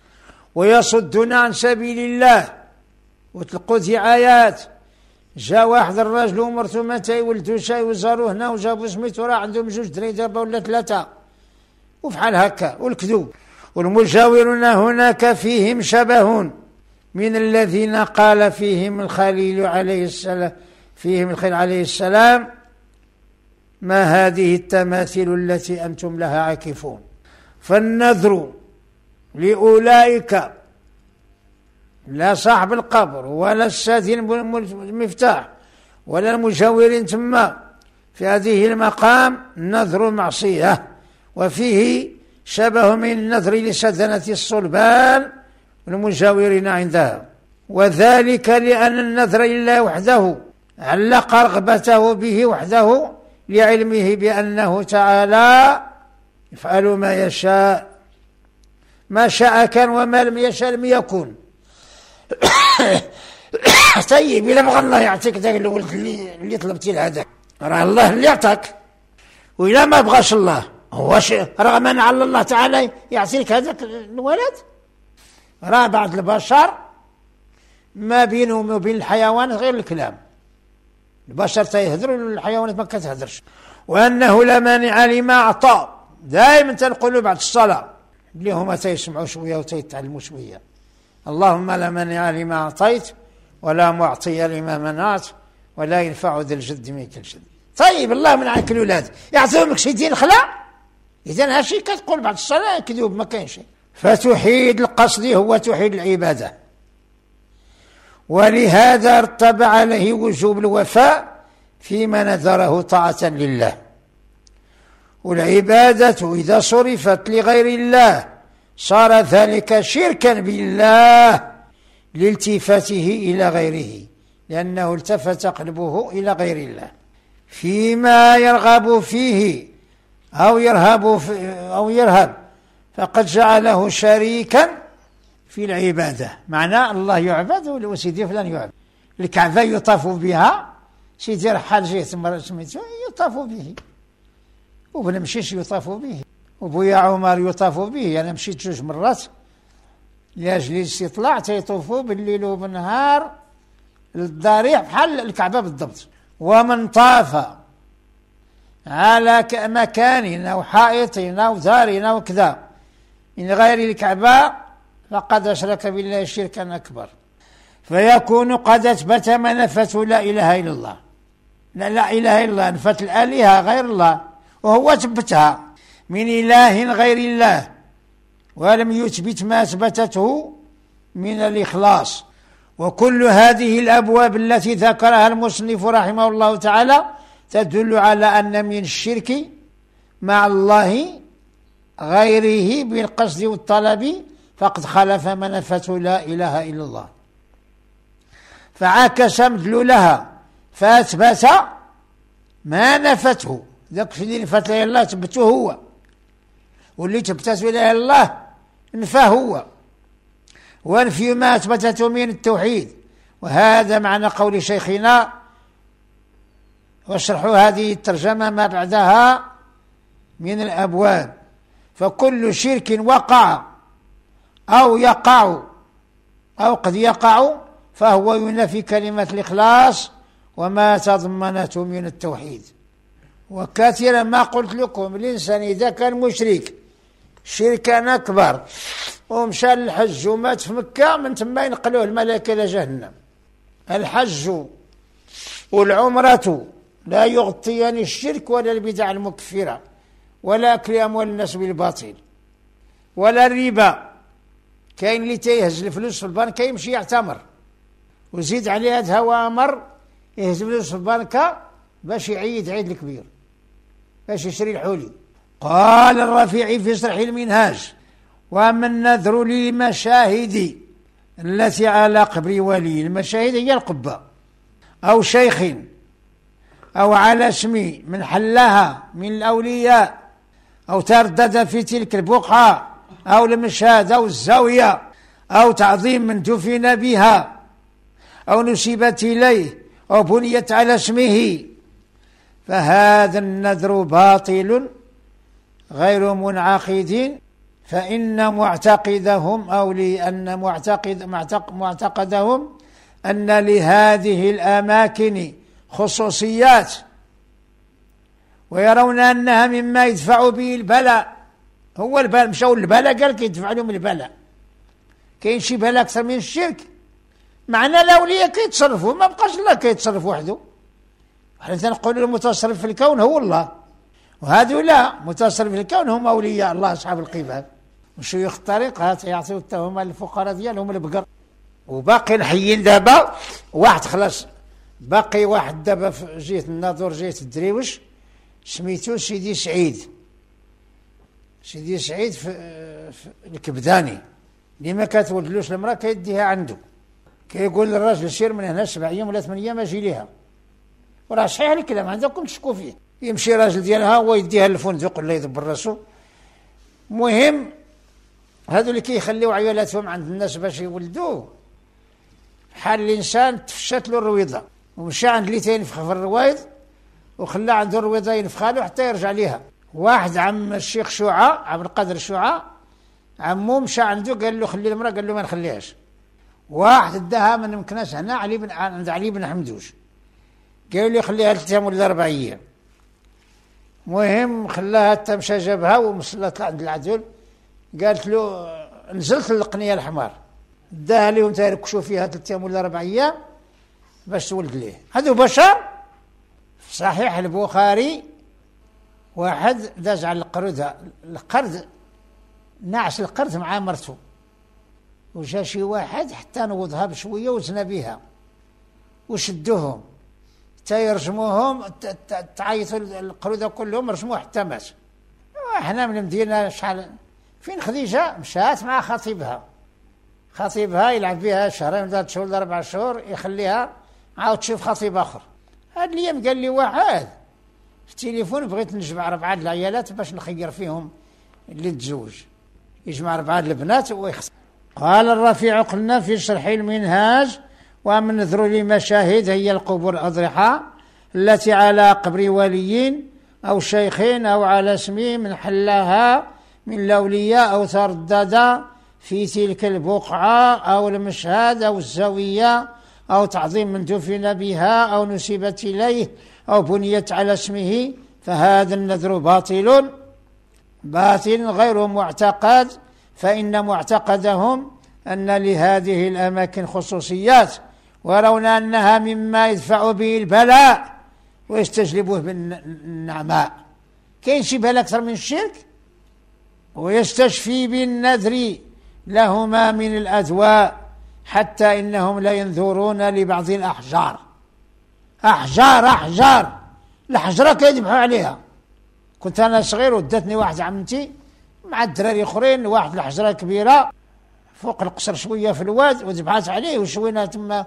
A: ويصدون عن سبيل الله. وتلقوا دعايات، جا واحد الراجل ومرته ما تيولدوا شاي وزاروا هنا وجابوا سميتو راه عندهم جوج دري دابا ولا ثلاثة وفحال هكا والكذوب. والمجاورون هناك فيهم شبه من الذين قال فيهم الخليل عليه السلام فيهم الخليل عليه السلام: ما هذه التماثيل التي أنتم لها عاكفون. فالنذر لأولئك لا صاحب القبر ولا الساتين المفتاح ولا المجاورين ثم في هذه المقام نذر معصية، وفيه شبه من النذر لسدنة الصلبان والمجاورين عندها، وذلك لأن النذر لله وحده علق رغبته به وحده لعلمه بأنه تعالى يفعل ما يشاء، ما شاء كان وما لم يشاء لم يكن. طيب إلا بغى الله يعطيك ذاك الولد اللي, اللي طلبتي لهذاك، راه الله اللي يعطاك، وإلا ما بغاش الله هو رغم أن على الله تعالى يعطيك هذاك الولد. راه بعض البشر ما بينهم وبين الحيوانات غير الكلام، البشر تيهدروا الحيوانات ما كتهدرش. وأنه لا مانع لما أعطى، دائما تنقلوا بعد الصلاة اللي هما تيسمعوا شوية وتيتعلموا شوية: اللهم لا مانع لما أعطيت ولا معطي لما منعت ولا ينفع ذا الجد منك الجد. طيب الله من عنك الأولاد يعطيهم لك شي دين الخلاء، إذن هالشي كتقول بعد الصلاة كذوب ما كاين شيء. فتوحيد القصد هو توحيد العبادة، ولهذا ارتبع عليه وجوب الوفاء فيما نذره طاعة لله. والعبادة إذا صرفت لغير الله صار ذلك شركا بالله لالتفاته إلى غيره، لأنه التفت قلبه إلى غير الله فيما يرغب فيه أو يرهب في أو يرهب، فقد جعله شريكا في العبادة. معناه الله يعبد وسيدي فلان يعبد، الكعبة يطاف بها، سيدي رحال جيه ثم سميتو يطاف به، وبن مشيش يطاف به، وبويا عمر يطاف به. أنا مشيت جوج مرات لأجل الاستطلاع، تيطوفوا بالليل وبالنهار للضريح بحال الكعبة بالضبط. ومن طاف على مكان أو حائط أو دار أو كذا من غير الكعبة فقد أشرك بالله شركا أكبر، فيكون قد أثبت منفة لا إله إلا الله. لا, لا إله إلا الله، نفت الآلهة غير الله وهو ثبتها من إله غير الله، ولم يثبت ما أثبتته من الإخلاص. وكل هذه الأبواب التي ذكرها المصنف رحمه الله تعالى تدل على أن من الشرك مع الله غيره بالقصد والطلب فقد خالف منفة لا إله إلا الله، فعكس مدلولها فأثبت ما نفته. ذاك اللي نفت لا إله إلا الله تبته هو، واللي تبتت لا إله إلا الله نفاه هو، وانفي ما أثبتته من التوحيد. وهذا معنى قول شيخنا، واشرحوا هذه الترجمة ما بعدها من الأبواب: فكل شرك وقع أو يقع أو قد يقع فهو ينفي كلمة الإخلاص وما تضمنته من التوحيد. وكثيرا ما قلت لكم الإنسان إذا كان مشرك شركا أكبر ومشى للحج ومات في مكة، من ثم ينقلوه الملائكة إلى جهنم. الحج والعمرة لا يغطيان الشرك ولا البدع المكفرة ولا أكل أموال الناس بالباطل ولا الربا. كاين اللي تيهز الفلوس في البنكة يمشي يعتمر وزيد عليه هذا هوامر يهز الفلوس في البنكة باش يعيد عيد الكبير باش يشري الحولي. قال الرفيعي في شرح المنهاج: وأما النذر للمشاهد التي على قبر ولي، المشاهد هي القبة أو شيخ أو على اسم من حلها من الأولياء أو تردد في تلك البقعة أو المشهد أو الزاوية أو تعظيم من دفن بها أو نسبت إليه أو بنيت على اسمه، فهذا النذر باطل غير منعقد، فإن معتقدهم أو لأن معتقد معتقدهم أن لهذه الأماكن خصوصيات، ويرون أنها مما يدفع به البلاء. هو البلاء مشاو البلاء قال كي يدفع لهم البلاء. كاين شي بلاء أكثر من الشرك؟ معنى الأولياء كيتصرفوا، ما بقاش الله كيتصرف وحده. حنا تنقول المتصرف في الكون هو الله، وهذو لا، متصرف في الكون هم أولياء الله أصحاب القباب وشيوخ الطريقة يعطيو التهمة للفقراء ديالهم البقر. وباقي الحيين دابا واحد خلاص، باقي واحد دابا في جهة الناظور جهة الدريوش سميتو سيدي سعيد، سيدي سعيد في, في الكبداني اللي ما كتولدلوش المرأة كيديها عنده، كيقول للراجل سير من هنا سبع ايام ولا ثمان ايام اجي ليها، وراه صحيح الكلام عندكم تشكوا فيه. يمشي راجل ديالها هو يديها للفندق ولا يدبر راسو. مهم هذو اللي كيخليو عيالاتهم عند الناس باش يولدوا، بحال الانسان تفشت له الرويضه ومشى عند اللي تينفخ في الرويض وخلى عنده الرويضه ينفخها له حتى يرجع ليها. واحد عم الشيخ شوعه عبد القادر شوعه عمو مشى عنده قال له خلي المراه، قال له ما نخليهاش. واحد اداها من مكناس هنا علي بن عند علي بن حمدوش، قال له خليها ثلاث ايام ولا اربع ايام. مهم خلاها حتى مشى جابها ومصلت عند العدول، قالت له نزلت للقنيه الحمار، داها لهم تيركشوا فيها ثلاث ايام ولا اربع ايام باش تولد ليه. هذو بشر. في صحيح البخاري واحد داز على القرد، القرد نعس القرد مع مرته، وجا شي واحد حتى نوضها بشويه وزنا بها وشدوهم تيرجموهم، تعيطوا القرودة كلهم رجموه حتى مات. احنا من المدينة شحال فين خديجة مشات مع خطيبها، خطيبها يلعب بها شهرين ولا ثلاث شهور ولا اربع شهور يخليها عاود تشوف خطيب اخر. هاد الايام قال لي واحد في التليفون بغيت نجمع ربعة العيالات باش نخير فيهم اللي تزوج، يجمع ربعة البنات ويخسر. قال الرفيع قلنا في شرح المنهاج ومن نذر لمشاهد هي القبور الأضرحة التي على قبر ولي أو شيخ أو على اسم من حلها من الأولياء أو تردد في تلك البقعة أو المشهد أو الزاوية أو تعظيم من دفن بها أو نسبت إليه أو بنيت على اسمه، فهذا النذر باطل باطل غير معتقد، فإن معتقدهم أن لهذه الأماكن خصوصيات ويرون أنها مما يدفع به البلاء ويستجلبه بالنعماء. كاين شي بلاء أكثر من الشرك؟ ويستشفي بالنذر لهما من الأدواء، حتى إنهم لا ينذرون لبعض الأحجار. أحجار أحجار الحجرة كيذبحوا عليها. كنت أنا صغير ودتني واحد عمتي مع الدراري اخرين واحد الحجرة كبيرة فوق القصر شوية في الواد وذبحات عليه وشوينا ثم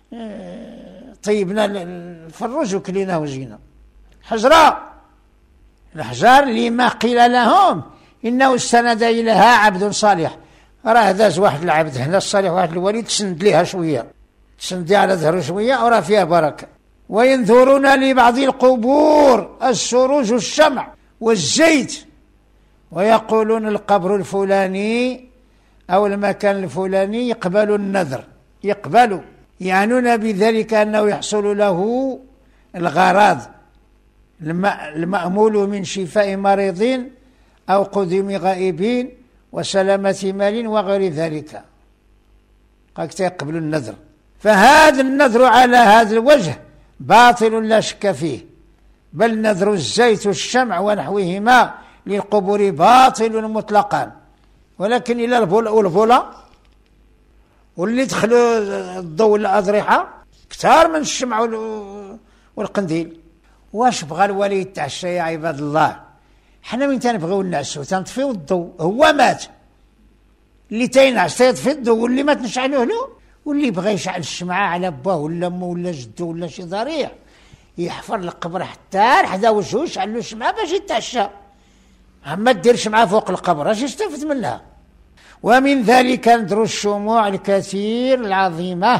A: طيبنا الفروج وكليناه وجينا. حجرة الأحجار لما قيل لهم إنه استند إليها عبد صالح، راه داز واحد العبد هنا الصالح واحد الولي تسند ليها شوية، تسند على ظهره شوية وراه فيها بركة. وينذرون لبعض القبور السروج الشمع والزيت، ويقولون القبر الفلاني أو المكان الفلاني يقبل النذر، يقبل يعنون بذلك أنه يحصل له الغراض المأمول من شفاء مريض أو قدوم غائبين وسلامة مال وغير ذلك، قد يقبل النذر. فهذا النذر على هذا الوجه باطل لا شك فيه، بل نذر الزيت والشمع ونحوهما للقبور باطل مطلقا. ولكن إلى البولا واللي دخلوا الضوء الأضرحة كثار من الشمع والقنديل. واش بغى الولي يتعشى يا عباد الله؟ حنا وين تنبغيو نعسو تنطفيو الضوء، هو مات اللي تينعس تيطفي الضوء واللي ما تنشعلوه له، واللي بغى يشعل الشمعة على باه ولا امه ولا جده ولا شي ضريع يحفر القبر حتى لحدا وجهه يشعل له الشمعة باش يتعشى. اما دير شمعة فوق القبر اش يستفد منها؟ ومن ذلك نذر الشموع الكثير العظيمة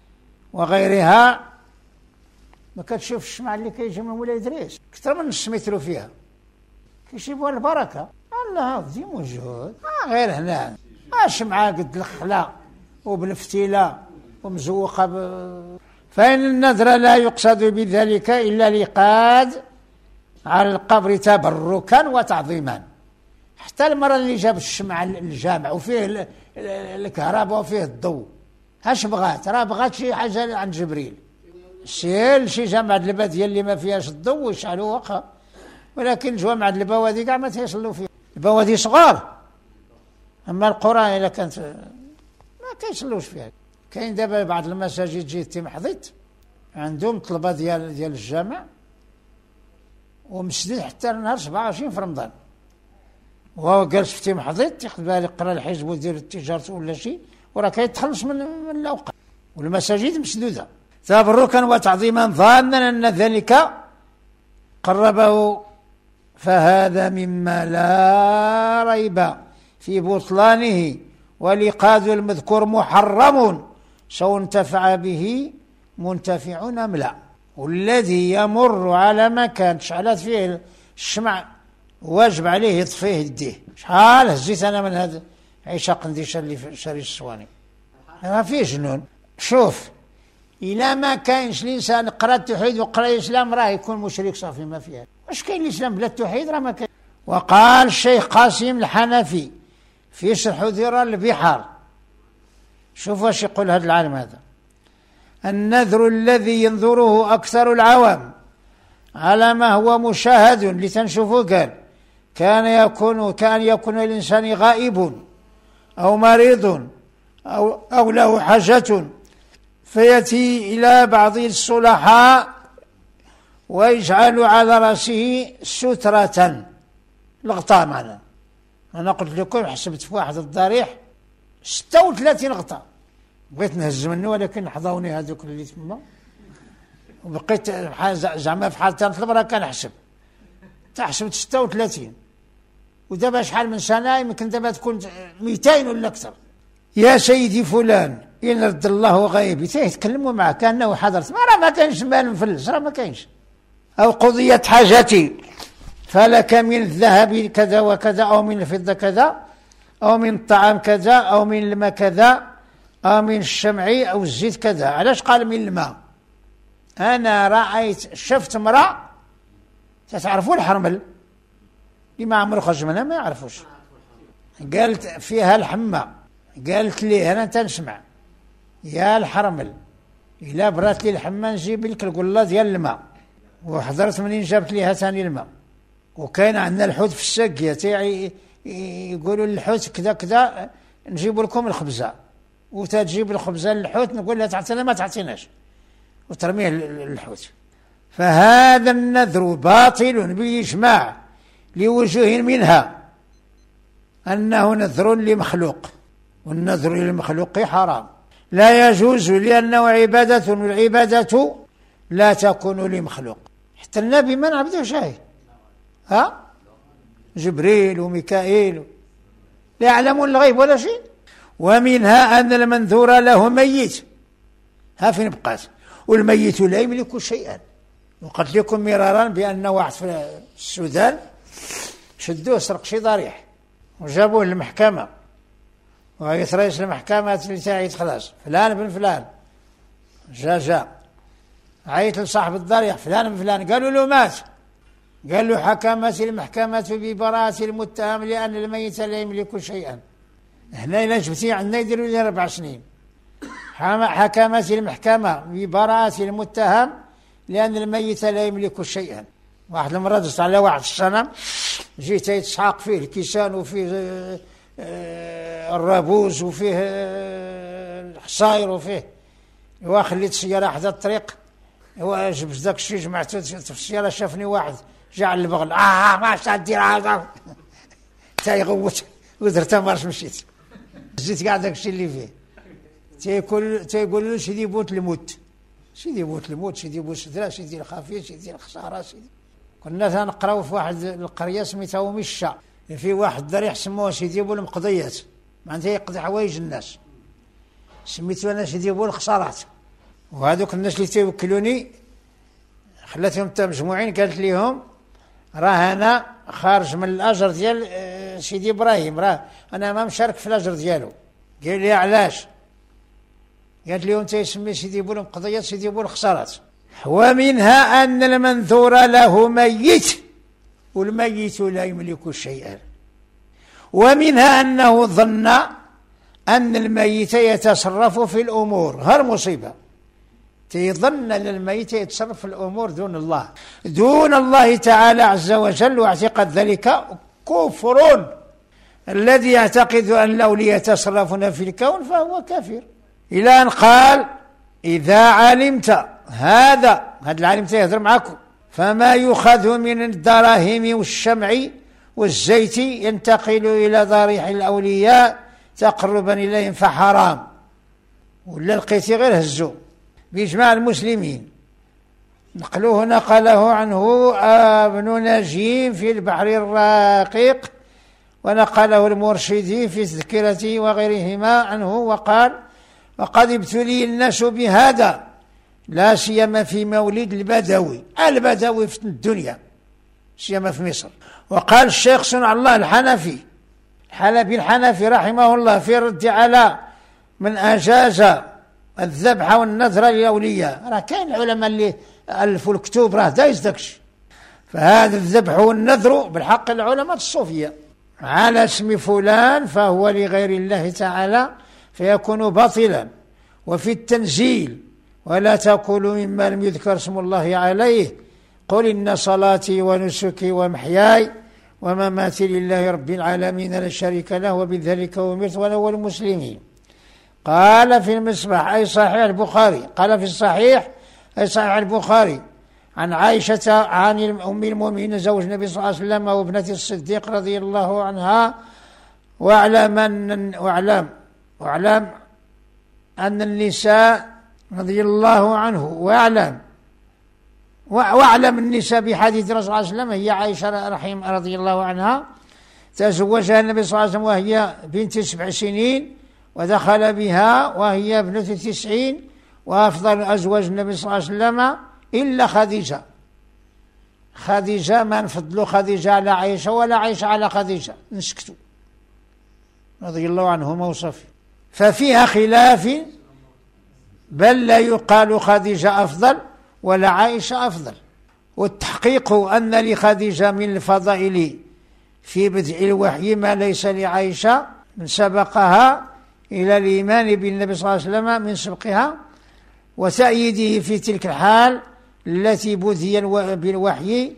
A: وغيرها. ما كتشوف الشمعة اللي كيجي من مولاي إدريس أكثر من نص متر فيها كيجيبوها البركة. الله دي موجود آه غير هنا آه شمعة قد الخلا وبالفتيلة ومزوقة ب... فإن النذر لا يقصد بذلك إلا الإيقاد على القبر تبركا وتعظيما. حتى المرة اللي جاب الشمعة الجامع وفيه الكهرباء وفيه الضوء اش بغات؟ راه بغات شي حاجه عند جبريل، سير شي جامعة البادية اللي ما فيهاش الضوء ويشعلوا واخا، ولكن جوامع البوادي كاع ما تيصلوا فيها، البوادي صغار، اما القرى الا كانت ما كيصلوش فيها. كاين دابا بعض المساجد جيت تمحضت عندهم طلبه ديال ديال الجامع ومسجد حتى نهار سبعة وعشرين في رمضان، وهو جالس في تمحضت ياخذ باله يقرا الحزب ويدير تجارته ولا شيء، وراه كيتخلص من من الاوقات، والمساجد مسدوده تبركا وتعظيما ظانا ان ذلك قربه، فهذا مما لا ريب في بطلانه، ولقاذ المذكور محرم سواء انتفع به منتفع ام لا. والذي يمر على مكان تشعلت فيه الشمع واجب عليه يطفيه يديه. شحال هزيت انا من هذا عيشه قنديشه اللي في شاري الصواني، ما فيه جنون. شوف إلا ما كاينش الإنسان قرأ التوحيد وقرأ الإسلام راه يكون مشرك صافي، ما فيها. واش كاين الإسلام بلا التوحيد؟ راه ما كاين. وقال الشيخ قاسم الحنفي في شرح ذرار البحار، شوف واش يقول هذا العالم هذا: النذر الذي ينظره أكثر العوام على ما هو مشاهد لتنشوفه، قال كان يكون كان يكون الإنسان غائب أو مريض أو, أو له حاجة فيأتي إلى بعض الصلحاء ويجعل على رأسه سترة لغطاء. معنا أنا قلت لكم حسبت في واحد الضريح ستة وثلاثين غطاء، بغيت نهز منه ولكن حضوني هذوك اللي تما، وبقيت زعما في حال تنطلب راه كنحسب تحسبت ستة وثلاثين، ودابا شحال من سنة يمكن دابا تكون مئتين ولا أكثر. يا سيدي فلان إن رد الله غيبي، يتكلموا معه كأنه حضرت، ما راه ما كاينش مال مفلس، راه ما كاينش. أو قضيت حاجتي فلك من الذهب كذا وكذا، أو من الفضة كذا، أو من الطعام كذا، أو من الماء كذا، أو من الشمع أو الزيت كذا. علاش قال من الماء؟ أنا رأيت شفت امرأة، تتعرفوا الحرمل اللي ما عمره خرج منها ما يعرفوش، قالت فيها الحمى، قالت لي أنا تنسمع يا الحرمل إلا برات لي الحمى نجيب لك القلة ديال الماء، وحضرت منين جابت ليها ثاني الماء. وكاين عندنا الحوت في الساقية تاعي يقولوا للحوت كذا كذا نجيب لكم الخبزة، وتجيب الخبزة للحوت نقول لها تعطينا ما تعطيناش وترميه للحوت. فهذا النذر باطل بالإجماع لوجوه منها أنه نذر لمخلوق، والنذر للمخلوق حرام لا يجوز لأنه عبادة، والعبادة لا تكون لمخلوق. حتى النبي ما نعبدوش هاي، ها جبريل وميكائيل لا يعلمون الغيب ولا شيء. ومنها أن المنذور له ميت، ها فين بقات، والميت لا يملك شيئا. وقلت لكم مرارا بأن واحد في السودان شدوه سرق شي ضريح وجابوه للمحكمة، وعيط رئيس المحكمة اللي تاعي خلاص فلان بن فلان، جا جا عيط لصاحب الضريح فلان بن فلان، قالوا له مات، قال له حكمت المحكمة ببراءة المتهم لأن الميت لا يملك شيئا. هنا إلا جبتي عندنا يديروا لي أربع سنين. حكمت المحكمة ببراءة المتهم لأن الميت لا يملك شيئا. واحد المرة دزت على واحد الصنم جيت يتسحاق فيه الكيسان وفيه الرابوز وفيه الحصاير وفيه، وخليت السيارة حدا الطريق، جبت داك الشيء جمعته في السيارة، شافني واحد جعل البغل اه ما دير هذا تا يغوت ودرت مارش مشيت زيت كاع داك الشيء اللي فيه. تيقول تيقول له سيدي بوت الموت، سيدي بوت الموت، سيدي بوت السدرة، سيدي الخافية، سيدي الخسارة، سيدي. كنا تنقراو في واحد القرية سميتها مشا، في واحد ضريح سموه سيدي بو المقضيات، معناتها يقضي حوايج الناس، سميتو انا سيدي بو الخسارات. وهذوك الناس اللي تيوكلوني خلاتهم تا مجموعين، قالت ليهم راه انا خارج من الاجر ديال سيدي ابراهيم، راه انا ما مشارك في الاجر ديالو. قال لي علاش؟ قالت لهم تيسمي سيدي بو المقضيات سيدي بو الخسارات. ومنها ان المنذور له ميت والميت لا يملك شيئا. ومنها انه ظن أن الميت يتصرف في الأمور، هر مصيبة تظن أن الميت يتصرف في الأمور دون الله دون الله تعالى عز وجل، واعتقد ذلك كفر. الذي يعتقد أن الأولياء يتصرفون في الكون فهو كافر، إلى أن قال إذا علمت هذا هذا العالم يهضر معكم فما يؤخذ من الدراهم والشمع والزيت ينتقل إلى ضريح الأولياء تقربا إليهم فحرام، ولا لقيتي غير هزو بإجماع المسلمين. نقلوه نقله عنه ابن نجيم في البحر الرقيق، ونقله المرشدي في تذكرته وغيرهما عنه، وقال وقد ابتلي الناس بهذا لا سيما في مولد البدوي البدوي في الدنيا سيما في مصر. وقال الشيخ صنع الله الحنفي الحلبي الحنفي رحمه الله في الرد على من أجاز الذبح والنذر للأولياء، راه كاين العلماء اللي ألفوا الكتب راه دايز داكشي، فهذا الذبح والنذر بالحق العلماء الصوفية على اسم فلان فهو لغير الله تعالى فيكون باطلا. وفي التنزيل ولا تأكلوا مما لم يذكر اسم الله عليه قل إن صلاتي ونسكي ومحياي ومماتي لله رب العالمين لا شريك له وبذلك أمرت وأنا أول المسلمين. قال في المصباح أي صحيح البخاري، قال في الصحيح أي صحيح البخاري عن عائشة عن أم المؤمنين زوج النبي صلى الله عليه وسلم وابنة الصديق رضي الله عنها، واعلم أن واعلم واعلم أن النساء رضي الله عنه واعلم واعلم النساء بحديث الرسول صلى الله عليه وسلم هي عائشة رحيم رضي الله عنها تزوجها النبي صلى الله عليه وسلم وهي بنت سبع سنين ودخل بها وهي ابنة تسعين، وأفضل أزواج النبي صلى الله عليه وسلم إلا خديجة. خديجة ما نفضلوا خديجة على عائشة ولا عائشة على خديجة، نسكتوا رضي الله عنهما وصفي. ففيها خلاف، بل لا يقال خديجة أفضل ولا عائشة أفضل. والتحقيق أن لخديجة من الفضائل في بدء الوحي ما ليس لعائشة من سبقها إلى الإيمان بالنبي صلى الله عليه وسلم من سبقها وتأييده في تلك الحال التي بذي بالوحي،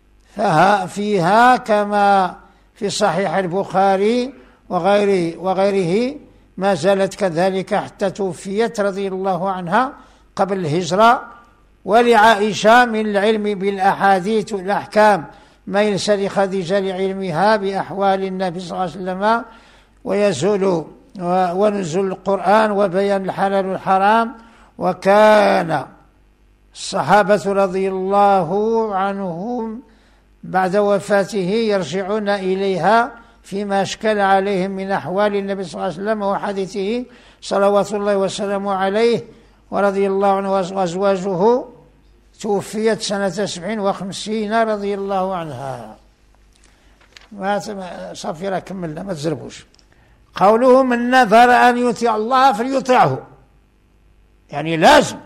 A: فيها كما في صحيح البخاري وغيره, وغيره ما زالت كذلك حتى توفيت رضي الله عنها قبل الهجرة. ولعائشة من العلم بالأحاديث والأحكام ما ليس لخديجة لعلمها بأحوال النبي صلى الله عليه وسلم ويزول ونزول القرآن وبيان الحلال والحرام. وكان الصحابة رضي الله عنهم بعد وفاته يرجعون إليها فيما أشكل عليهم من أحوال النبي صلى الله عليه وسلم وحديثه صلوات الله وسلامه عليه ورضي الله عنه. وأزواجه توفيت سنة سبعين وخمسين رضي الله عنها. ما صافي كملنا ما تزربوش. قوله من نذر أن يطيع الله فليطيعه، يعني لازم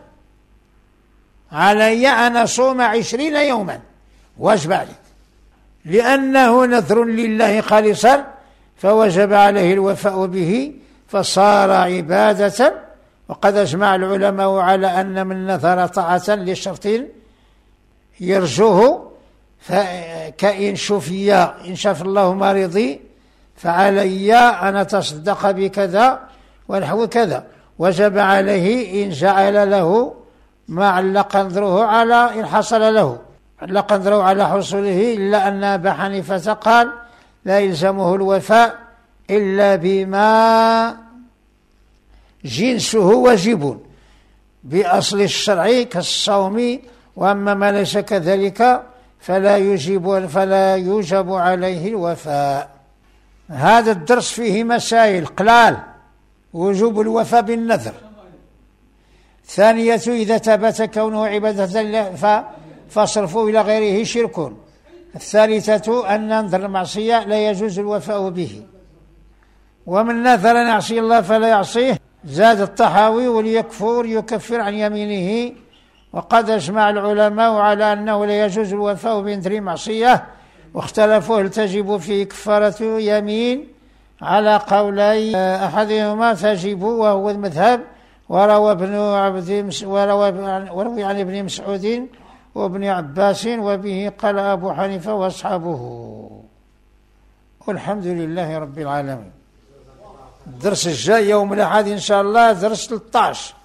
A: علي أن أصوم عشرين يوما واجب عليك، لأنه نذر لله خالصا فوجب عليه الوفاء به فصار عبادة. وقد أجمع العلماء على أن من نذر طاعة لشرط يرجوه كإن شفي إن شاف الله مريضي فعلي أن أتصدق بكذا ونحو كذا، وجب عليه إن جعل له ما علق نذره على إن حصل له علق نذره على حصوله، إلا أن أبا حنيفة قال لا يلزمه الوفاء إلا بما جنسه واجب بأصل الشرع كالصوم، وأما ما ليس كذلك فلا يجب فلا يوجب عليه الوفاء. هذا الدرس فيه مسائل قلال: وجوب الوفاء بالنذر، ثانية إذا ثبت كونه عبادة لله فصرفه إلى غيره شرك، الثالثة أن نذر المعصية لا يجوز الوفاء به، ومن نذر أن يعصي الله فلا يعصيه. زاد الطحاوي وليكفر يكفر عن يمينه. وقد أجمع العلماء على أنه لا يجوز الوفاء بنذر معصية، واختلفوا هل تجب فيه كفارة يمين على قولي أحدهما تجب وهو المذهب، وروى ابن عبد وروي عن ابن مسعود وابن عباس، وبه قال أبو حنيفة وأصحابه. والحمد لله رب العالمين. الدرس الجاي يوم الأحد إن شاء الله درس ثلاثة عشر.